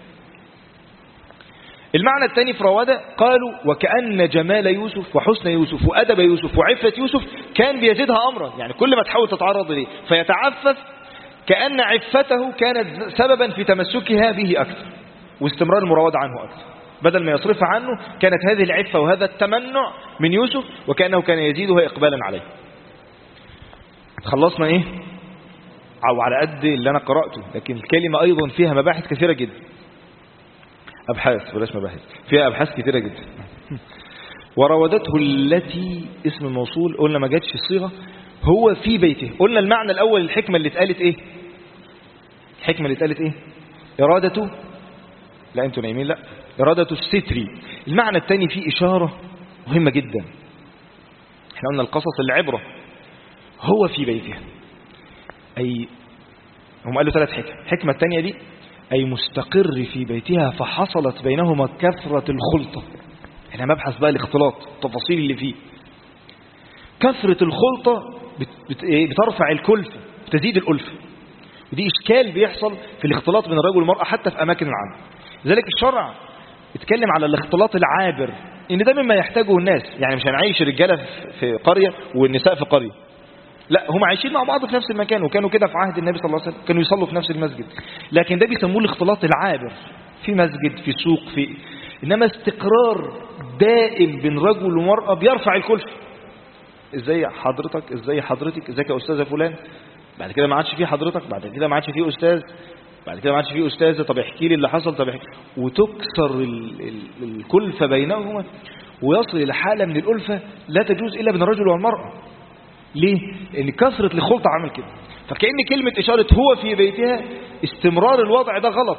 S1: المعنى الثاني في راودة قالوا وكأن جمال يوسف وحسن يوسف وأدب يوسف وعفة يوسف كان بيزيدها أمرا، يعني كل ما تحاول تتعرض إليه فيتعفف، كأن عفته كانت سببا في تمسكها به أكثر واستمرار المراودة عنه أكثر، بدل ما يصرفها عنه كانت هذه العفة وهذا التمنع من يوسف وكأنه كان يزيدها إقبالا عليه. خلصنا إيه؟ أو على قد اللي أنا قرأته، لكن الكلمة أيضا فيها مباحث كثيرة جدا، أبحاث بلاش مباحث، فيها أبحاث كثيرة جدا. وراودته التي اسم الموصول قلنا ما جاتش الصيغة، هو في بيته. قلنا المعنى الأول الحكمة اللي اتقالت إيه؟ الحكمة اللي اتقالت إيه؟ إرادته، لا أنتوا نايمين، لا إرادته الستري. المعنى الثاني فيه إشارة مهمة جدا، احنا قلنا القصص العبرة، هو في بيته، أي هم قالوا ثلاث حكم. الحكمة الثانية دي أي مستقر في بيتها فحصلت بينهما كثرة الخلطة. احنا مبحث بقى الاختلاط، التفاصيل اللي فيه. كثرة الخلطة بترفع الكلفة، بتزيد الألفة، ودي إشكال بيحصل في الاختلاط بين الرجل والمرأة حتى في أماكن العمل. لذلك الشرع اتكلم على الاختلاط العابر، إن ده مما يحتاجه الناس. يعني مش هنعيش رجالة في قرية والنساء في قرية، لا هم عايشين مع بعض في نفس المكان، وكانوا كده في عهد النبي صلى الله عليه وسلم، كانوا يصلوا في نفس المسجد. لكن ده بيسموه الاختلاط العابر، في مسجد، في سوق، إنما استقرار دائم بين رجل ومرأة بيرفع الكلفة. ازاي حضرتك، ازاي حضرتك، ازيك يا أستاذة فلان، بعد كده ما عادش فيه حضرتك، بعد كده ما عادش فيه أستاذ، بعد كده ما عادش فيه أستاذة، طب احكي لي اللي حصل، طب احكي، وتكسر الكلفة بينهما، ويصل إلى حالة من الألفة لا تجوز إلا بين الرجل والمرأة. ليه؟ لأن كثرة الخلطة عمل كده. فكأن كلمة إشارة هو في بيتها استمرار الوضع ده غلط،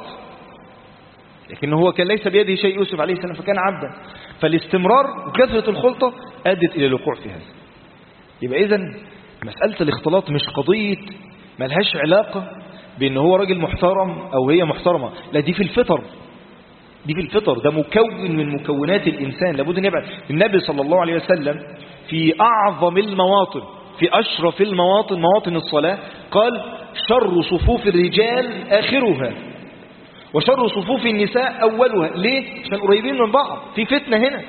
S1: لكن هو كان ليس بيده شيء يوسف عليه السلام فكان عبدا، فالاستمرار وكثرة الخلطة أدت إلى الوقوع في هذا. يبقى إذن مسألة الاختلاط مش قضية ملهاش علاقة بأن هو راجل محترم أو هي محترمة، لا دي في الفطر، دي في الفطر، ده مكون من مكونات الإنسان لابد أن يبقى. النبي صلى الله عليه وسلم في أعظم المواطن، في أشرف المواطن، مواطن الصلاة، قال شر صفوف الرجال آخرها وشر صفوف النساء أولها. ليه؟ عشان قريبين من بعض، في فتنة هنا.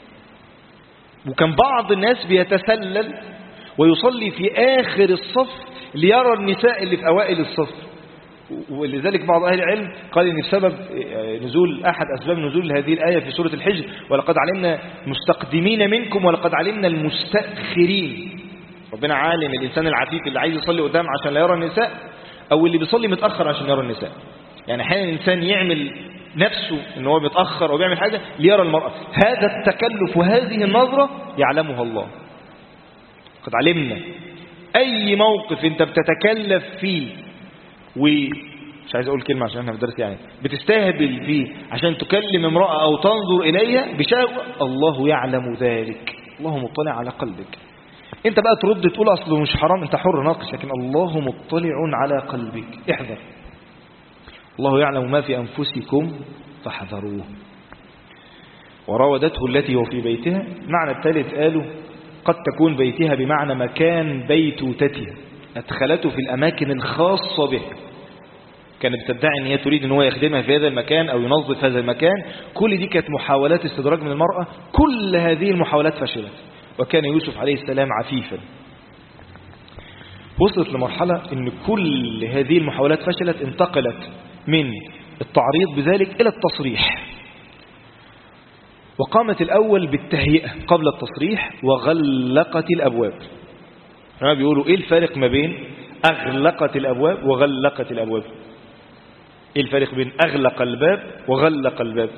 S1: وكان بعض الناس بيتسلل ويصلي في آخر الصف ليرى النساء اللي في أوائل الصف. ولذلك بعض أهل العلم قال إن بسبب نزول أحد أسباب نزول هذه الآية في سورة الحجر ولقد علمنا مستقدمين منكم ولقد علمنا المستأخرين. ربنا عالم الإنسان العفيف اللي عايز يصلي قدام عشان لا يرى النساء، أو اللي بيصلي متأخر عشان يرى النساء. يعني أحيانا الإنسان يعمل نفسه ان هو بيتأخر أو بيعمل حاجة ليرى المرأة. هذا التكلف وهذه النظرة يعلمها الله. قد علمنا أي موقف أنت بتتكلف فيه مش عايز أقول كلمة عشان احنا في درس يعني بتستهبل فيه عشان تكلم امرأة أو تنظر إليها بشهوة، الله يعلم ذلك، الله مطلع على قلبك. أنت بقى ترد تقول أصله مش حرام، أنت حر ناقش، لكن الله مطلع على قلبك، احذر. الله يعلم ما في أنفسكم فاحذروه. وراودته التي هو في بيتها. معنى الثالث قالوا قد تكون بيتها بمعنى مكان بيتوتتها، أدخلته في الأماكن الخاصة به، كانت بتدعي أن هي تريد أن هو يخدمها في هذا المكان أو ينظف هذا المكان. كل دي كانت محاولات استدراج من المرأة، كل هذه المحاولات فشلت، وكان يوسف عليه السلام عفيفا. وصلت لمرحلة أن كل هذه المحاولات فشلت، انتقلت من التعريض بذلك إلى التصريح. وقامت الأول بالتهيئة قبل التصريح وغلقت الأبواب. هنا بيقولوا إيه الفارق ما بين أغلقت الأبواب وغلقت الأبواب؟ إيه الفارق بين أغلق الباب وغلق الباب؟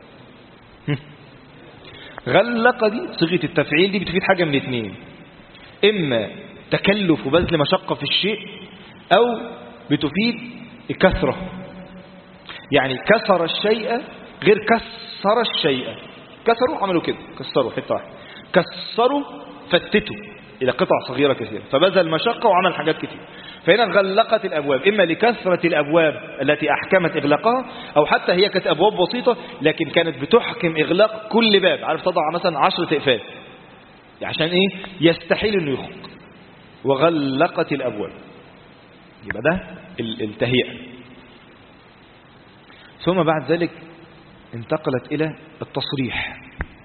S1: غلق دي صيغة التفعيل، دي بتفيد حاجة من اثنين: إما تكلف وبذل مشقة في الشيء، أو بتفيد كثرة. يعني كسر الشيء غير كسر الشيء. كسروا عملوا كده، كسروا حتة واحدة، كسروا فتتوا إلى قطع صغيرة كثيرة، فبذل مشقة وعمل حاجات كثيرة. فهنا غلقت الأبواب، إما لكثرة الأبواب التي أحكمت إغلاقها، أو حتى هي كانت أبواب بسيطة لكن كانت بتحكم إغلاق كل باب. عارف تضع مثلا 10 إقفال عشان إيه؟ يستحيل إنه يخرج. وغلقت الأبواب، يبقى ده التهيئة. ثم بعد ذلك انتقلت إلى التصريح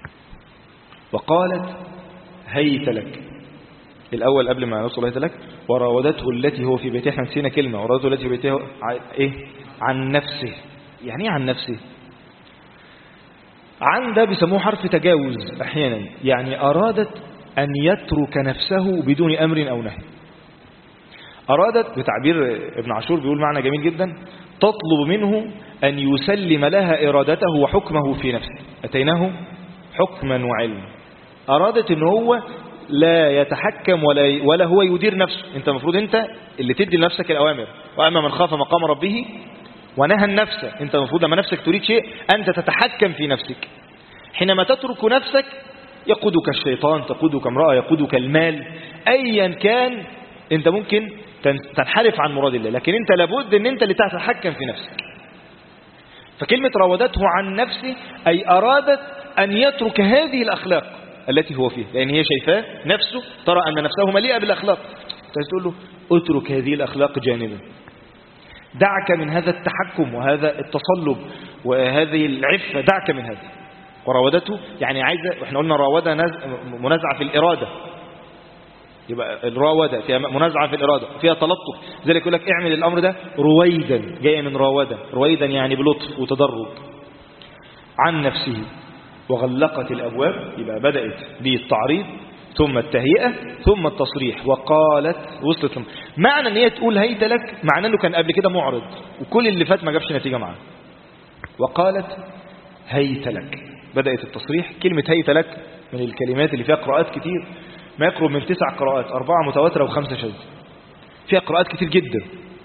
S1: وقالت هيت لك. الأول قبل ما نوصل هيت لك، وراودته التي هو في بيتها. احنا نسينا كلمة، وراودته التي في بيتها إيه؟ عن نفسه. يعني إيه عن نفسه؟ عن ده بيسموه حرف تجاوز أحيانا، يعني أرادت أن يترك نفسه بدون أمر أو نهي. أرادت بتعبير ابن عاشور بيقول معنى جميل جدا: تطلب منه أن يسلم لها إرادته وحكمه في نفسه. أتيناه حكما وعلما. أرادت أنه هو لا يتحكم ولا هو يدير نفسه. أنت المفروض أنت اللي تدي لنفسك الأوامر، وأما من خاف مقام ربه ونهى النفس. أنت المفروض لما نفسك تريد شيء أنت تتحكم في نفسك. حينما تترك نفسك يقودك الشيطان، تقودك امرأة، يقودك المال، أيا كان أنت ممكن تنحرف عن مراد الله، لكن أنت لابد أن أنت اللي تتحكم في نفسك. فكلمة راودته عن نفسه أي أرادت أن يترك هذه الأخلاق التي هو فيها، لأن هي شايفاه نفسه، ترى أن نفسه مليئة بالأخلاق. تقول له اترك هذه الأخلاق جانبا، دعك من هذا التحكم وهذا التصلب وهذه العفة، دعك من هذا. وراودته يعني عايزة، احنا قلنا راودة منازعة في الإرادة، يبقى الراودة فيها منازعة في الإرادة، فيها تلطف. ذلك يقول لك اعمل الأمر ده رويدا، جاية من راودة، رويدا يعني بلطف وتدرج. عن نفسه. وغلقت الأبواب، يبقى بدأت بالتعريض ثم التهيئة ثم التصريح. وقالت، وصلت معنى ان هي تقول هيت لك، معنى انه كان قبل كده معرض وكل اللي فات ما جابش نتيجة معاه. وقالت هيت لك، بدأت التصريح. كلمة هيت لك من الكلمات اللي فيها قراءات كتير، ما يقرب من 9 قراءات، 4 متواترة و5 شاذة. فيها قراءات كتير جدا.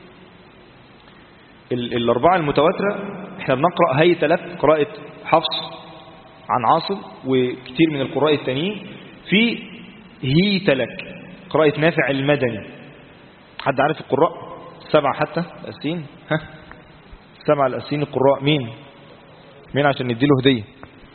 S1: ال4 المتواترة احنا بنقرأ هيت لك قراءة حفص عن عاصم وكتير من القراء التانيين. في هيت لك قراءة نافع المدني. حد عارف القراء 7 حتى الأسين؟ 7 الأسين القراء مين عشان نديله هدية؟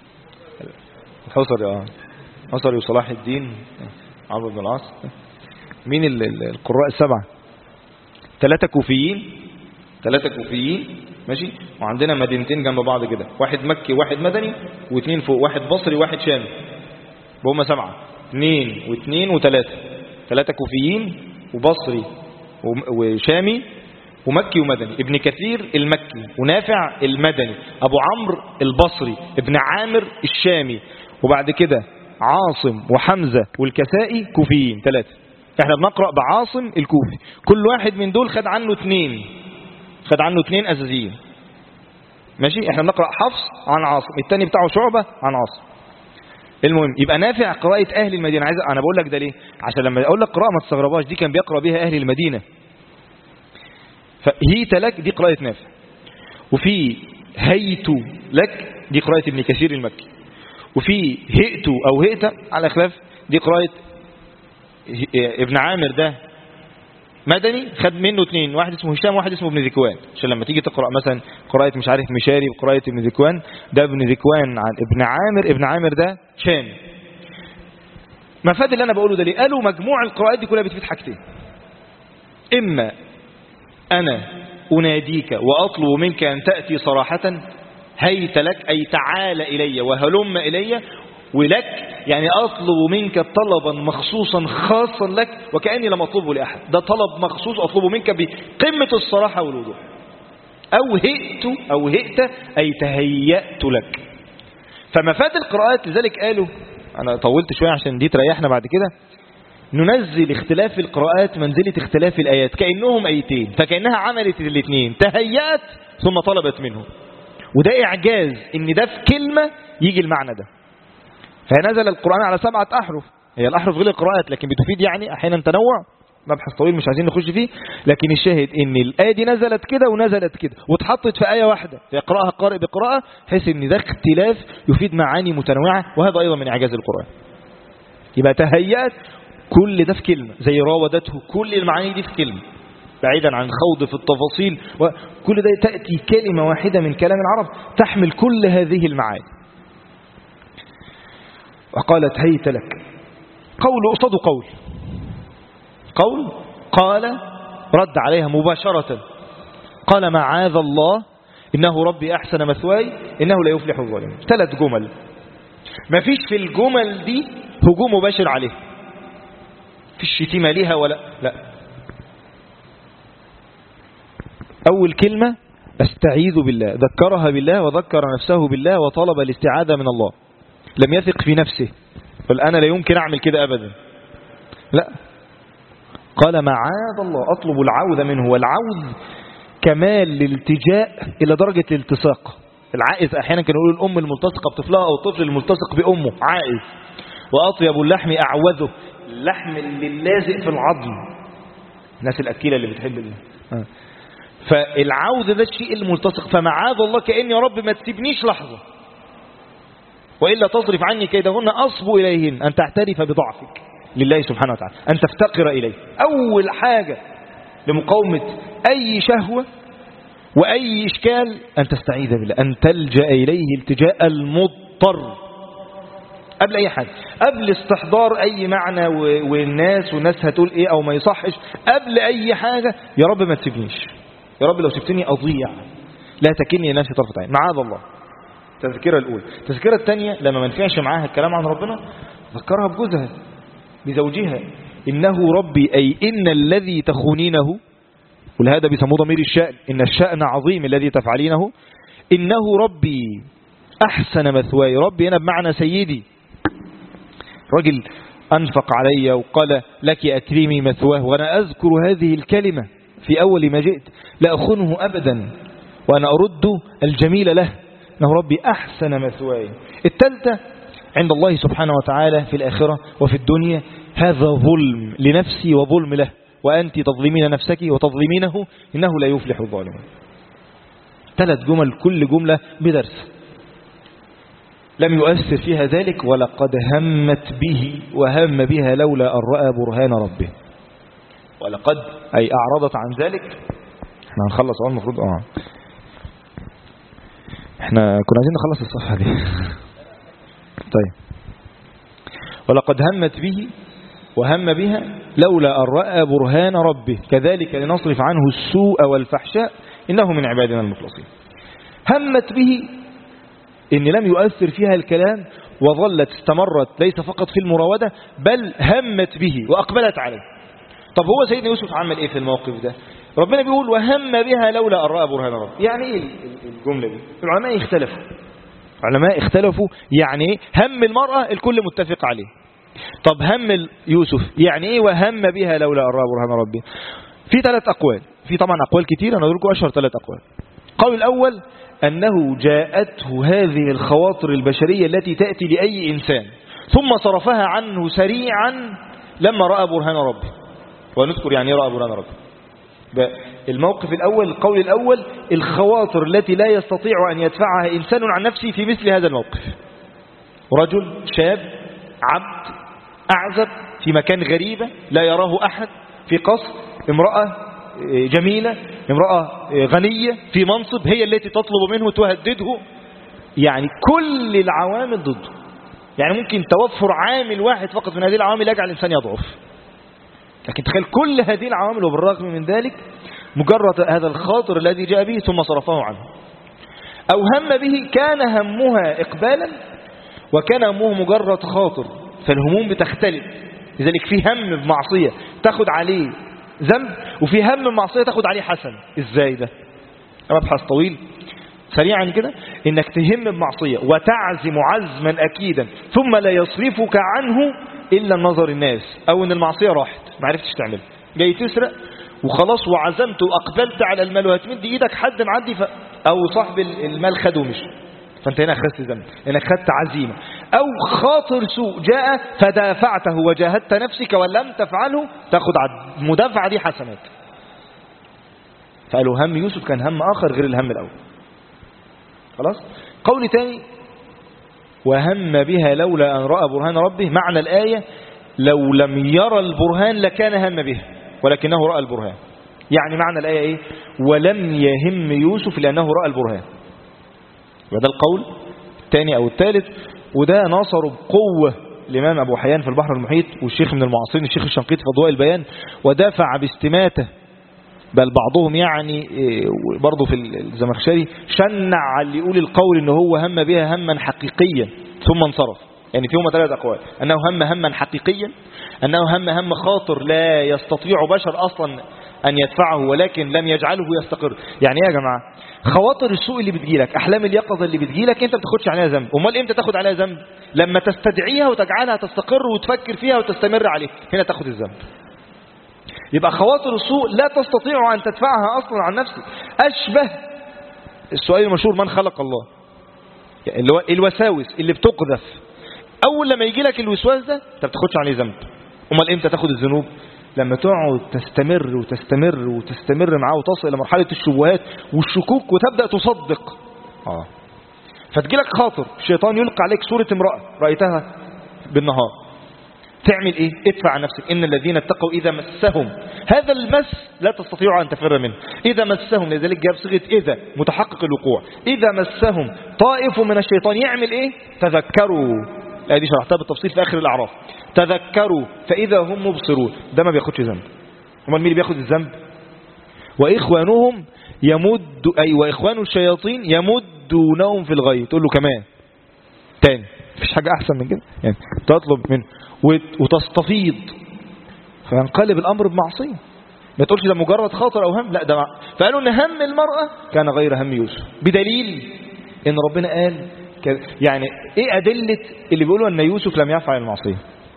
S1: الحصري حصري وصلاح الدين عمرو بن العاص. مين القراء 7؟ 3 كوفيين، 3 كوفيين ماشي، وعندنا مدينتين جنب بعض كده، واحد مكي واحد مدني واثنين فوق، واحد بصري واحد شامي، وهم 7. 2 و2 و3، 3 كوفيين وبصري وشامي ومكي ومدني. ابن كثير المكي، ونافع المدني، ابو عمرو البصري، ابن عامر الشامي، وبعد كده عاصم وحمزة والكسائي كوفيين 3. احنا بنقرأ بعاصم الكوفي. كل واحد من دول خد عنه 2 أساسيين. ماشي، احنا بنقرأ حفص عن عاصم، الثاني بتاعه شعبة عن عاصم. المهم يبقى نافع قراءة أهل المدينة. أنا بقول لك ده ليه؟ عشان لما أقول لك قراءة ما تستغربهاش، دي كان بيقرأ بها أهل المدينة. فهيت لك دي قراءة نافع، وفي هيت لك دي قراءة ابن كثير المكي، وفي هئت أو هئت على خلاف دي قراءة ابن عامر، ده مدني خد منه اثنين، واحد اسمه هشام وواحد اسمه ابن ذكوان. عشان لما تيجي تقرأ مثلا قراءة مش عارف مشاري وقراءة ابن ذكوان، ده ابن ذكوان عن ابن عامر، ابن عامر ده شام. مفاد اللي انا بقوله ده ليه؟ قالوا مجموع القراءات دي كلها بتفيد حاجتين: اما انا اناديك واطلب منك ان تأتي صراحة، هيت لك اي تعال الي وهلم الي، ولك يعني أطلب منك طلبا مخصوصا خاصا لك وكأني لم أطلبه لأحد. ده طلب مخصوص أطلبه منك بقمة الصراحة والوضوح. أو هئت أي تهيأت لك. فمفاد القراءات لذلك قالوا، أنا طولت شوية عشان دي تريحنا بعد كده، ننزل اختلاف القراءات منزلة اختلاف الآيات كأنهم آيتين، فكأنها عملت الاثنين، تهيأت ثم طلبت منه. وده إعجاز إن ده في كلمة يجي المعنى ده. فنزل القرآن على 7 أحرف، هي الأحرف غير القراءات لكن بتفيد يعني أحيانا تنوع، مبحث طويل مش عايزين نخش فيه. لكن الشاهد إن الآية دي نزلت كده ونزلت كده واتحطت في آية واحدة فيقرأها قارئ بقراءة، حيث إن ده اختلاف يفيد معاني متنوعة، وهذا أيضا من إعجاز القرآن. يبقى تهيأت كل ده في كلمة، زي راودته كل المعاني دي في كلمة، بعيدا عن خوض في التفاصيل، وكل ده تأتي كلمة واحدة من كلام العرب تحمل كل هذه المعاني. وقالت هيت لك، قول قصد قول قال رد عليها مباشرة، قال معاذ الله إنه ربي أحسن مثواي إنه لا يفلح الظالمون. 3 جمل، ما فيش في الجمل دي هجوم مباشر عليه، في الشتيمة ليها ولا لا. أول كلمة استعيذ بالله، ذكرها بالله وذكر نفسه بالله وطلب الاستعاذة من الله، لم يثق في نفسه قال أنا لا يمكن أعمل كده أبدا، لا، قال معاذ الله أطلب العوذ منه. والعوذ كمال الالتجاء إلى درجة الالتصاق. العائز أحيانا كانوا يقولوا الأم الملتصقة بطفلها أو الطفل الملتصق بأمه عائز. وأطيب اللحم أعوذه، اللحم اللي لازق في العظم، الناس الأكيلة اللي بتحب الله. فالعوذ ده الشيء الملتصق، فمعاذ الله كأن يا رب ما تسيبنيش لحظة وإلا تصرف عني كيدهن أصبو إليهن، أن تعترف بضعفك لله سبحانه وتعالى، أن تفتقر إليه. أول حاجة لمقاومة أي شهوة وأي إشكال أن تستعيذ بالله، أن تلجأ إليه التجاء المضطر قبل أي حاجة، قبل استحضار أي معنى والناس هتقول إيه أو ما يصحش، قبل أي حاجة يا رب ما تسيبنيش، يا رب لو سبتني أضيع، لا تكني نفسي طرفة عين، معاذ الله. التذكرة الأولى. التذكرة الثانية لما ما ينفعش معاها الكلام عن ربنا، ذكرها بجوزها بزوجها، إنه ربي أي إن الذي تخونينه، ولهذا بيسموه ضمير الشأن، إن الشأن عظيم الذي تفعلينه، إنه ربي أحسن مثواي. ربي هنا بمعنى سيدي، رجل أنفق علي وقال لك أكرمي مثواه، وأنا أذكر هذه الكلمة في أول ما جئت، لا أخنه أبدا وأنا أرد الجميل له، إنه ربي أحسن مثواي. الثالثة عند الله سبحانه وتعالى في الآخرة وفي الدنيا، هذا ظلم لنفسي وظلم له، وأنت تظلمين نفسك وتظلمينه إنه لا يفلح الظالمون. 3 جمل كل جملة بدرس. لم يؤثر فيها ذلك ولقد همت به وهم بها لولا أن رأى برهان ربه. ولقد أي أعرضت عن ذلك. احنا هنخلص أول المفروض احنا كنا عايزين نخلص الصفحة دي. طيب. ولقد همت به وهم بها لولا أن رأى برهان ربه كذلك لنصرف عنه السوء والفحشاء إنه من عبادنا المخلصين. همت به إن لم يؤثر فيها الكلام وظلت استمرت ليس فقط في المراودة بل همت به وأقبلت عليه. طب هو سيدنا يوسف عمل إيه في الموقف ده؟ ربنا بيقول وهم بها لولا أن رأى برهان ربه. يعني إيه الجملة دي؟ العلماء اختلفوا يعني إيه هم المرأة؟ الكل متفق عليه. طب هم يوسف يعني إيه وهم بها لولا أن رأى برهان ربه؟ في 3 أقوال، في طبعا أقوال كتير، أنا أقول لكم أشهر 3 أقوال. القول الأول أنه جاءته هذه الخواطر البشرية التي تأتي لأي إنسان ثم صرفها عنه سريعا لما رأى برهان ربه. ونذكر يعني رأى برهان ربه. الموقف الأول، القول الأول، الخواطر التي لا يستطيع أن يدفعها إنسان عن نفسه في مثل هذا الموقف. رجل شاب عبد أعزب في مكان غريبة لا يراه أحد، في قصر، امرأة جميلة، امرأة غنية في منصب، هي التي تطلب منه تهدده. يعني كل العوامل ضده. يعني ممكن توفر عامل واحد فقط من هذه العوامل يجعل الإنسان يضعف. لكن تخيل كل هذه العوامل وبالرغم من ذلك مجرد هذا الخاطر الذي جاء به ثم صرفه عنه. أو هم به كان همها إقبالا وكان همه مجرد خاطر، فالهموم بتختلف. لذلك في هم بمعصية تاخد عليه ذنب، وفي هم بمعصية تاخد عليه حسن. إزاي ده؟ مبحث طويل سريعا كده. إنك تهم بمعصية وتعزم عزما أكيدا ثم لا يصرفك عنه إلا النظر الناس، أو إن المعصية راحت ما عرفتش تعمل، جاي تسرق وخلاص وعزمت وأقبلت على المال وهتمد إيدك حد معدي أو صاحب المال خده ومشي، فأنت هنا أخذت ذنب لأنك خدت عزيمة. أو خاطر سوء جاء فدافعته وجاهدت نفسك ولم تفعله، تأخذ مدافعة دي حسنات. فقالوا هم يوسف كان هم آخر غير الهم الأول. خلاص. قول تاني وهم بها لولا أن رأى برهان ربه، معنى الآية لو لم يرى البرهان لكان هم به ولكنه رأى البرهان. يعني معنى الآية إيه؟ ولم يهم يوسف لأنه رأى البرهان. وده القول الثاني أو الثالث، وده ناصر بقوة الإمام أبو حيان في البحر المحيط والشيخ من المعاصرين الشيخ الشنقيطي في أضواء البيان، ودافع باستماته، بل بعضهم يعني برضه في الزمخشري شنع على اللي يقول القول إنه هو هم بها هما حقيقيا ثم انصرف. يعني فيهم 3 أقوال: أنه هما حقيقيا، أنه هم خاطر لا يستطيع بشر أصلا أن يدفعه ولكن لم يجعله يستقر. يعني يا جماعة خواطر السوء اللي بتجيلك، أحلام اليقظة اللي بتجيلك، أنت بتاخدش عليها ذنب. أمال إمتى تاخد عليها ذنب؟ لما تستدعيها وتجعلها تستقر وتفكر فيها وتستمر عليها، هنا تاخد الذنب. يبقى خواطر السوء لا تستطيع أن تدفعها أصلا عن نفسك. أشبه السؤال المشهور: من خلق الله؟ اللي هو الوساوس اللي بتقذف، أول لما يجي لك الوسواس ده أنت بتاخدش عليه ذنب. أمال إمتى تاخد الذنوب؟ لما تقعد تستمر وتستمر وتستمر معاه وتصل إلى مرحلة الشبهات والشكوك وتبدأ تصدق. فتجي لك خاطر، الشيطان يلقى عليك صورة امرأة رأيتها بالنهار، تعمل إيه؟ ادفع عن نفسك. إن الذين اتقوا إذا مسهم، هذا المس لا تستطيع أن تفر منه، إذا مسهم، لذلك جاب صيغة إذا متحقق الوقوع. إذا مسهم طائف من الشيطان يعمل إيه؟ تذكروا. هذه شرحتها بالتفصيل في آخر الأعراف. تذكروا فإذا هم مبصرون. ده ما بياخدش ذنب. هم مين اللي بياخد الذنب؟ وإخوانهم وإخوان الشياطين يمدونهم في الغي. تقول له كمان تاني، مفيش حاجة أحسن من كده. يعني تطلب منه وتستفيض فينقلب الأمر بمعصية. ما تقولش ده مجرد خاطر أو هم، لا ده فقالوا إن هم المرأة كان غير هم يوسف، بدليل إن ربنا قال يعني إيه أدلة اللي بيقولوا أن يوسف لم يفعل المعصية؟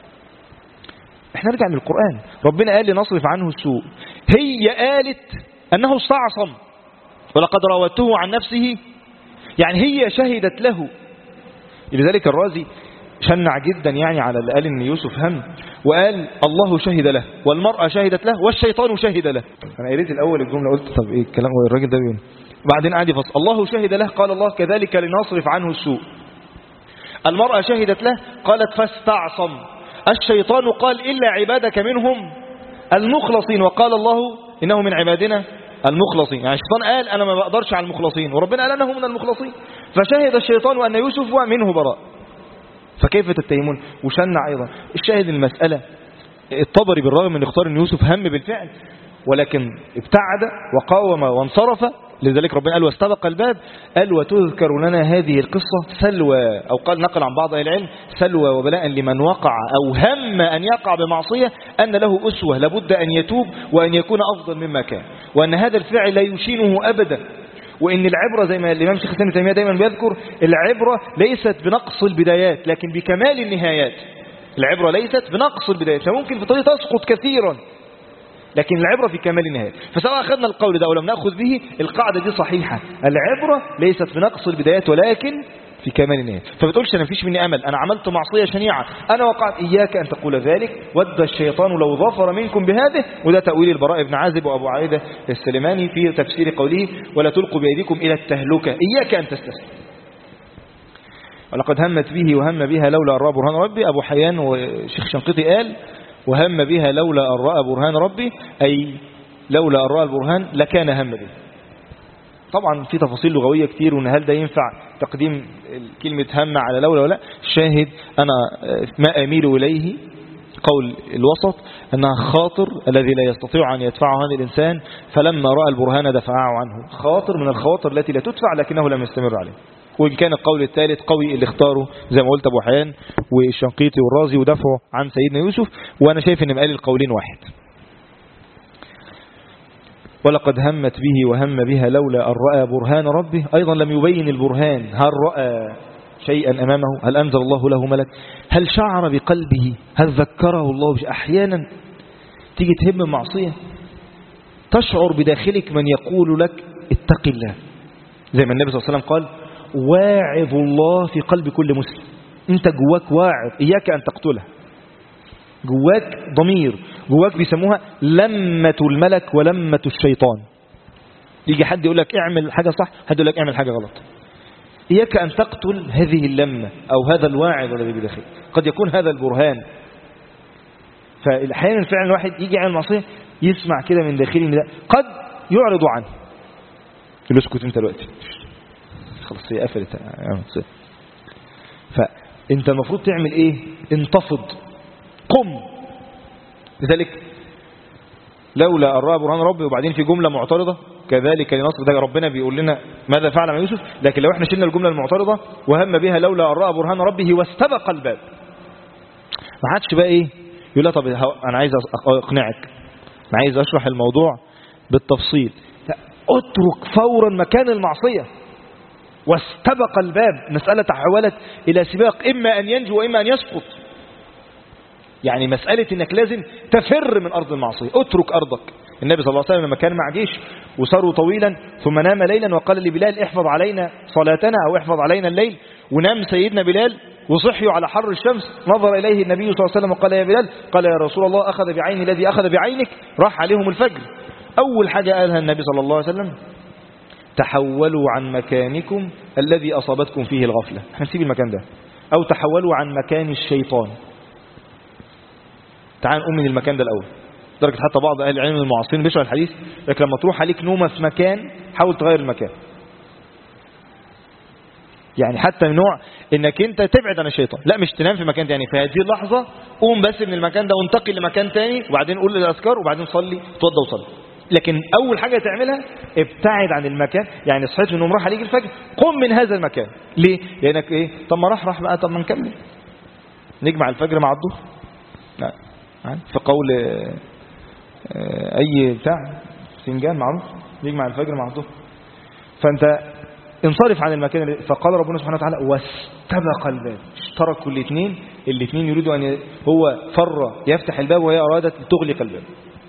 S1: احنا نرجع للقرآن. ربنا قال لنصرف عنه السوء، هي قالت أنه استعصم ولقد راودته عن نفسه، يعني هي شهدت له. لذلك الرازي شنع جدا يعني على اللي قال ان يوسف هم، وقال الله شهد له والمرأة شهدت له والشيطان شهد له. انا قريت الاول الجملة قلت طب ايه الكلام الراجل ده بيقول، بعدين قعد يفصل. الله شهد له قال الله كذلك لنصرف عنه السوء، المرأة شهدت له قالت فاستعصم، الشيطان قال إلا عبادك منهم المخلصين وقال الله إنه من عبادنا المخلصين. يعني الشيطان قال أنا ما بقدرش على المخلصين وربنا قال أنه من المخلصين، فشهد الشيطان أن يوسف منه براء، فكيف تتهمون؟ وشنع أيضا الشاهد المسألة. الطبري بالرغم من اختار أن يوسف هم بالفعل ولكن ابتعد وقاوم وانصرف، لذلك ربنا قال واستبق الباب، قال وتذكر لنا هذه القصة سلوى، أو قال نقل عن بعض أهل العلم سلوى وبلاء لمن وقع أو هم أن يقع بمعصية أن له أسوة لابد أن يتوب وأن يكون أفضل مما كان، وأن هذا الفعل لا يشينه أبدا، وإن العبرة زي ما الإمام شيخ الإسلام ابن تيمية دايما بيذكر العبرة ليست بنقص البدايات لكن بكمال النهايات. العبرة ليست بنقص البدايات، فممكن في طريق تسقط كثيرا لكن العبرة في كمال النهاية. فسواء أخذنا القول ده ولم نأخذ به، القاعدة دي صحيحة. العبرة ليست في نقص البدايات ولكن في كمال النهاية. فبتقولش أنا مفيش مني أمل، أنا عملت معصية شنيعة، أنا وقعت، إياك أن تقول ذلك. ود الشيطان لو ظفر منكم بهذه. وده تأويل البراء بن عازب وأبو عائدة السلماني في تفسير قوله ولا تلقوا بأيديكم إلى التهلكة، إياك أن تستسلم. ولقد همت به وهم بها لولا أن رأى برهان ربي. أبو حيان وشيخ شنقيطي قال وهم بها لولا أن رأى برهان ربي، أي لولا أن رأى البرهان لكان هم به. طبعا في تفاصيل لغوية كتير، وان هل ده ينفع تقديم كلمة هم على لولا ولا لا. الشاهد أنا ما أميل إليه قول الوسط أنها خاطر الذي لا يستطيع أن يدفعه هذا الإنسان، فلما رأى البرهان دفعه عنه. خاطر من الخواطر التي لا تدفع لكنه لم يستمر عليه. وإن كان القول الثالث قوي اللي اختاره زي ما قلت أبو حيان والشنقيطي والرازي ودفعه عن سيدنا يوسف، وأنا شايف أن مقال القولين واحد. ولقد همت به وهم بها لولا أن رأى برهان ربه. أيضا لم يبين البرهان، هل رأى شيئا أمامه، هل أنزل الله له ملك، هل شعر بقلبه، هل ذكره الله. أحيانا تيجي تهم معصية تشعر بداخلك من يقول لك اتق الله، زي ما النبي صلى الله عليه وسلم قال واعظ الله في قلب كل مسلم. انت جواك واعظ، إياك أن تقتله، جواك ضمير، جواك بيسموها لمة الملك ولمة الشيطان. يجي حد يقول لك اعمل حاجة صح، حد يقول لك اعمل حاجة غلط. إياك أن تقتل هذه اللمة أو هذا الواعظ الذي بداخلك. قد يكون هذا البرهان. فأحيانا فعلا الواحد يجي يعمل معصية يسمع كده من داخله ان ده قد يعرض عنه، يقول له اسكت انت دلوقتي خلاص هي قفلت. فانت المفروض تعمل ايه؟ انتفض، قم. لذلك لولا أن رأى برهان ربي، وبعدين في جملة معترضة كذلك لنصر. ده ربنا بيقول لنا ماذا فعل مع يوسف، لكن لو احنا شلنا الجملة المعترضة وهم بها لولا أن رأى برهان ربه واستبق الباب، ما عادش بقى ايه يقول لا طب انا عايز اقنعك، انا عايز اشرح الموضوع بالتفصيل. لا، اترك فورا مكان المعصية واستبق الباب. مسألة تحولت الى سباق، اما ان ينجو واما ان يسقط. يعني مسألة انك لازم تفر من ارض المعصية، اترك ارضك. النبي صلى الله عليه وسلم لما كان مع جيش وساروا طويلا ثم نام ليلا وقال لبلال احفظ علينا صلاتنا او احفظ علينا الليل، ونام سيدنا بلال وصحيوا على حر الشمس. نظر إليه النبي صلى الله عليه وسلم وقال يا بلال، قال يا رسول الله أخذ بعيني الذي أخذ بعينك. راح عليهم الفجر. أول حاجة قالها النبي صلى الله عليه وسلم تحولوا عن مكانكم الذي أصابتكم فيه الغفلة. هنسيب المكان ده، أو تحولوا عن مكان الشيطان. تعال نقوم من المكان ده الأول. درجة حتى بعض أهل العلم المعاصرين بيشرح الحديث لكن لما تروح عليك نومة في مكان حاول تغير المكان. يعني حتى من نوع انك انت تبعد عن الشيطان، لا مش تنام في مكان تاني. في هذه اللحظة قوم بس من المكان ده وانتقل لمكان تاني، وبعدين قول الأذكار وبعدين صلي توضى وصلي. لكن أول حاجة تعملها ابتعد عن المكان. يعني صحيت من النوم راح عليك الفجر، قم من هذا المكان. ليه؟ لأنك ايه؟ طب ما راح بقى، طب ما نكمل نجمع الفجر مع الظهر. لا، في قول أي بتاع سنجان معروف نجمع الفجر مع الظهر. فأنت انصرف عن المكان. فقال ربنا سبحانه وتعالى واستبق الباب. اشتركوا الاثنين يريدوا أن هو فر يفتح الباب وهي أرادت تغلق الباب.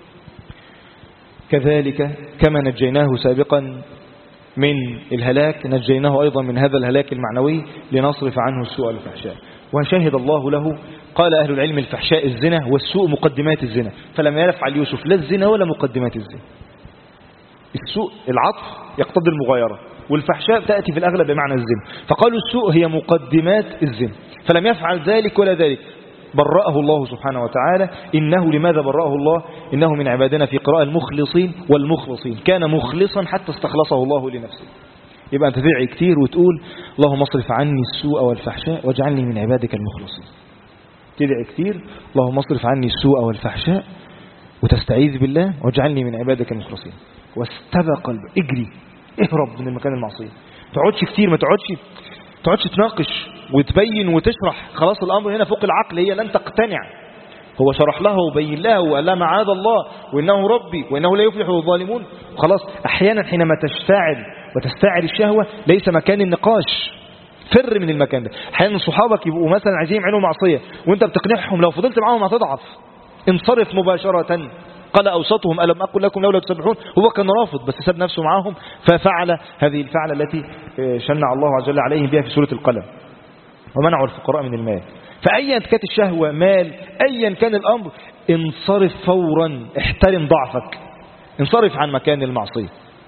S1: كذلك كما نجيناه سابقا من الهلاك نجيناه أيضا من هذا الهلاك المعنوي لنصرف عنه السوء والفحشاء. وشهد الله له. قال أهل العلم الفحشاء الزنا والسوء مقدمات الزنا، فلم يفعل يوسف لا الزنا ولا مقدمات الزنا. السوء العطف يقتضي المغايرة، والفحشاء تأتي في الأغلب بمعنى الزنا، فقالوا السوء هي مقدمات الزنا، فلم يفعل ذلك ولا ذلك. برأه الله سبحانه وتعالى. إنه لماذا برأه الله؟ إنه من عبادنا في قراءة المخلصين والمخلصين، كان مخلصا حتى استخلصه الله لنفسه. يبقى أنت تدعي كتير وتقول اللهم اصرف عني السوء والفحشاء واجعلني من عبادك المخلصين. تدعي كتير اللهم اصرف عني السوء والفحشاء وتستعيذ بالله واجعلني من عبادك المخلصين. واستبق اجري، اهرب من المكان المعصية. تقعدش كتير، ما تقعدش تناقش وتبين وتشرح. خلاص الأمر هنا فوق العقل، هي لن تقتنع. هو شرح لها وبين لها وقال لها معاذ الله وإنه ربي وإنه لا يفلح الظالمون. خلاص أحيانا حينما تشتعل وتستعر الشهوة ليس مكان النقاش، فر من المكان ده. أحيانا صحابك يبقوا مثلا عايزين يعملوا معصية وانت بتقنعهم، لو فضلت معاهم هتضعف. انصرف مباشرة. قال أوسطهم ألم أقل لكم لولا تسبحون. هو كان رافض بس ساب نفسه معاهم ففعل هذه الفعلة التي شنع الله عز وجل عليهم بها في سورة القلم، ومنعوا الفقراء من المال. فأيا كانت الشهوة، مال، أيا كان الأمر، انصرف فورا، احترم ضعفك، انصرف عن مكان المعصية.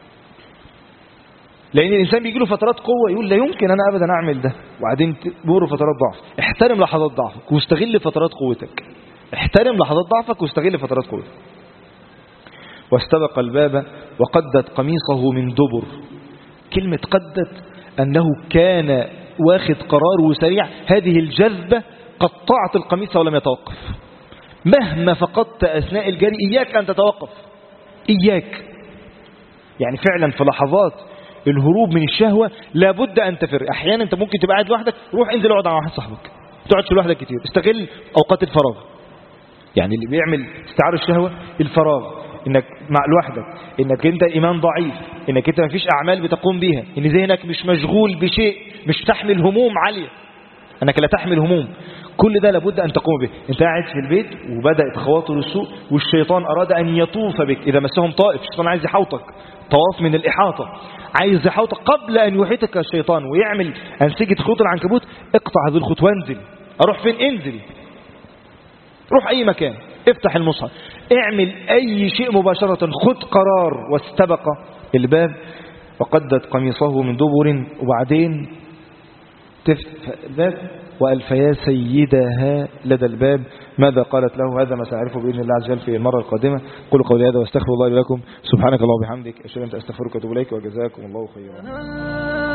S1: لأن الإنسان بيجي له فترات قوة يقول لا يمكن أنا أبدا أعمل ده، وبعدين تمر فترات ضعف. احترم لحظات ضعفك واستغل فترات قوتك، احترم لحظات ضعفك واستغل فترات قوتك. واستبق الباب وقدت قميصه من دبر. كلمة قدت أنه كان واخد قرار وسريع، هذه الجذبة قطعت القميص ولم يتوقف. مهما فقدت أثناء الجري إياك أن تتوقف، إياك. يعني فعلا في لحظات الهروب من الشهوة لابد أن تفر. أحيانا أنت ممكن تبقى قاعد لوحدك، روح انزل اقعد مع واحد صاحبك، تقعدش لوحدك كتير، استغل أوقات الفراغ. يعني اللي بيعمل استعار الشهوة الفراغ، انك مع لوحدك، انك انت ايمان ضعيف، انك انت ما فيش اعمال بتقوم بيها، ان ذهنك مش مشغول بشيء، مش تحمل هموم عالية، انك لا تحمل هموم. كل ده لابد ان تقوم به. انت قاعد في البيت وبدأت خواطر السوء والشيطان اراد ان يطوف بك. اذا مسهم طائف، الشيطان عايز يحوطك، طواف من الاحاطة، عايز يحوطك قبل ان يحيطك الشيطان ويعمل انسجة خيوط العنكبوت. اقطع هذه الخيوط وانزل. اروح فين؟ انزل، روح اي مكان، افتح المصحف، اعمل اي شيء مباشرة، خد قرار. واستبق الباب وقدت قميصه من دبر. وبعدين تفتح الباب وألفيا سيدها لدى الباب. ماذا قالت له؟ هذا ما سأعرفه بإذن الله عز وجل في المرة القادمة. قولوا قولي هذا واستغفر الله لي ولكم. سبحانك اللهم وبحمدك، أشهد أن لا إله إلا أنت، أستغفرك وأتوب إليك، وجزاكم الله خيرا.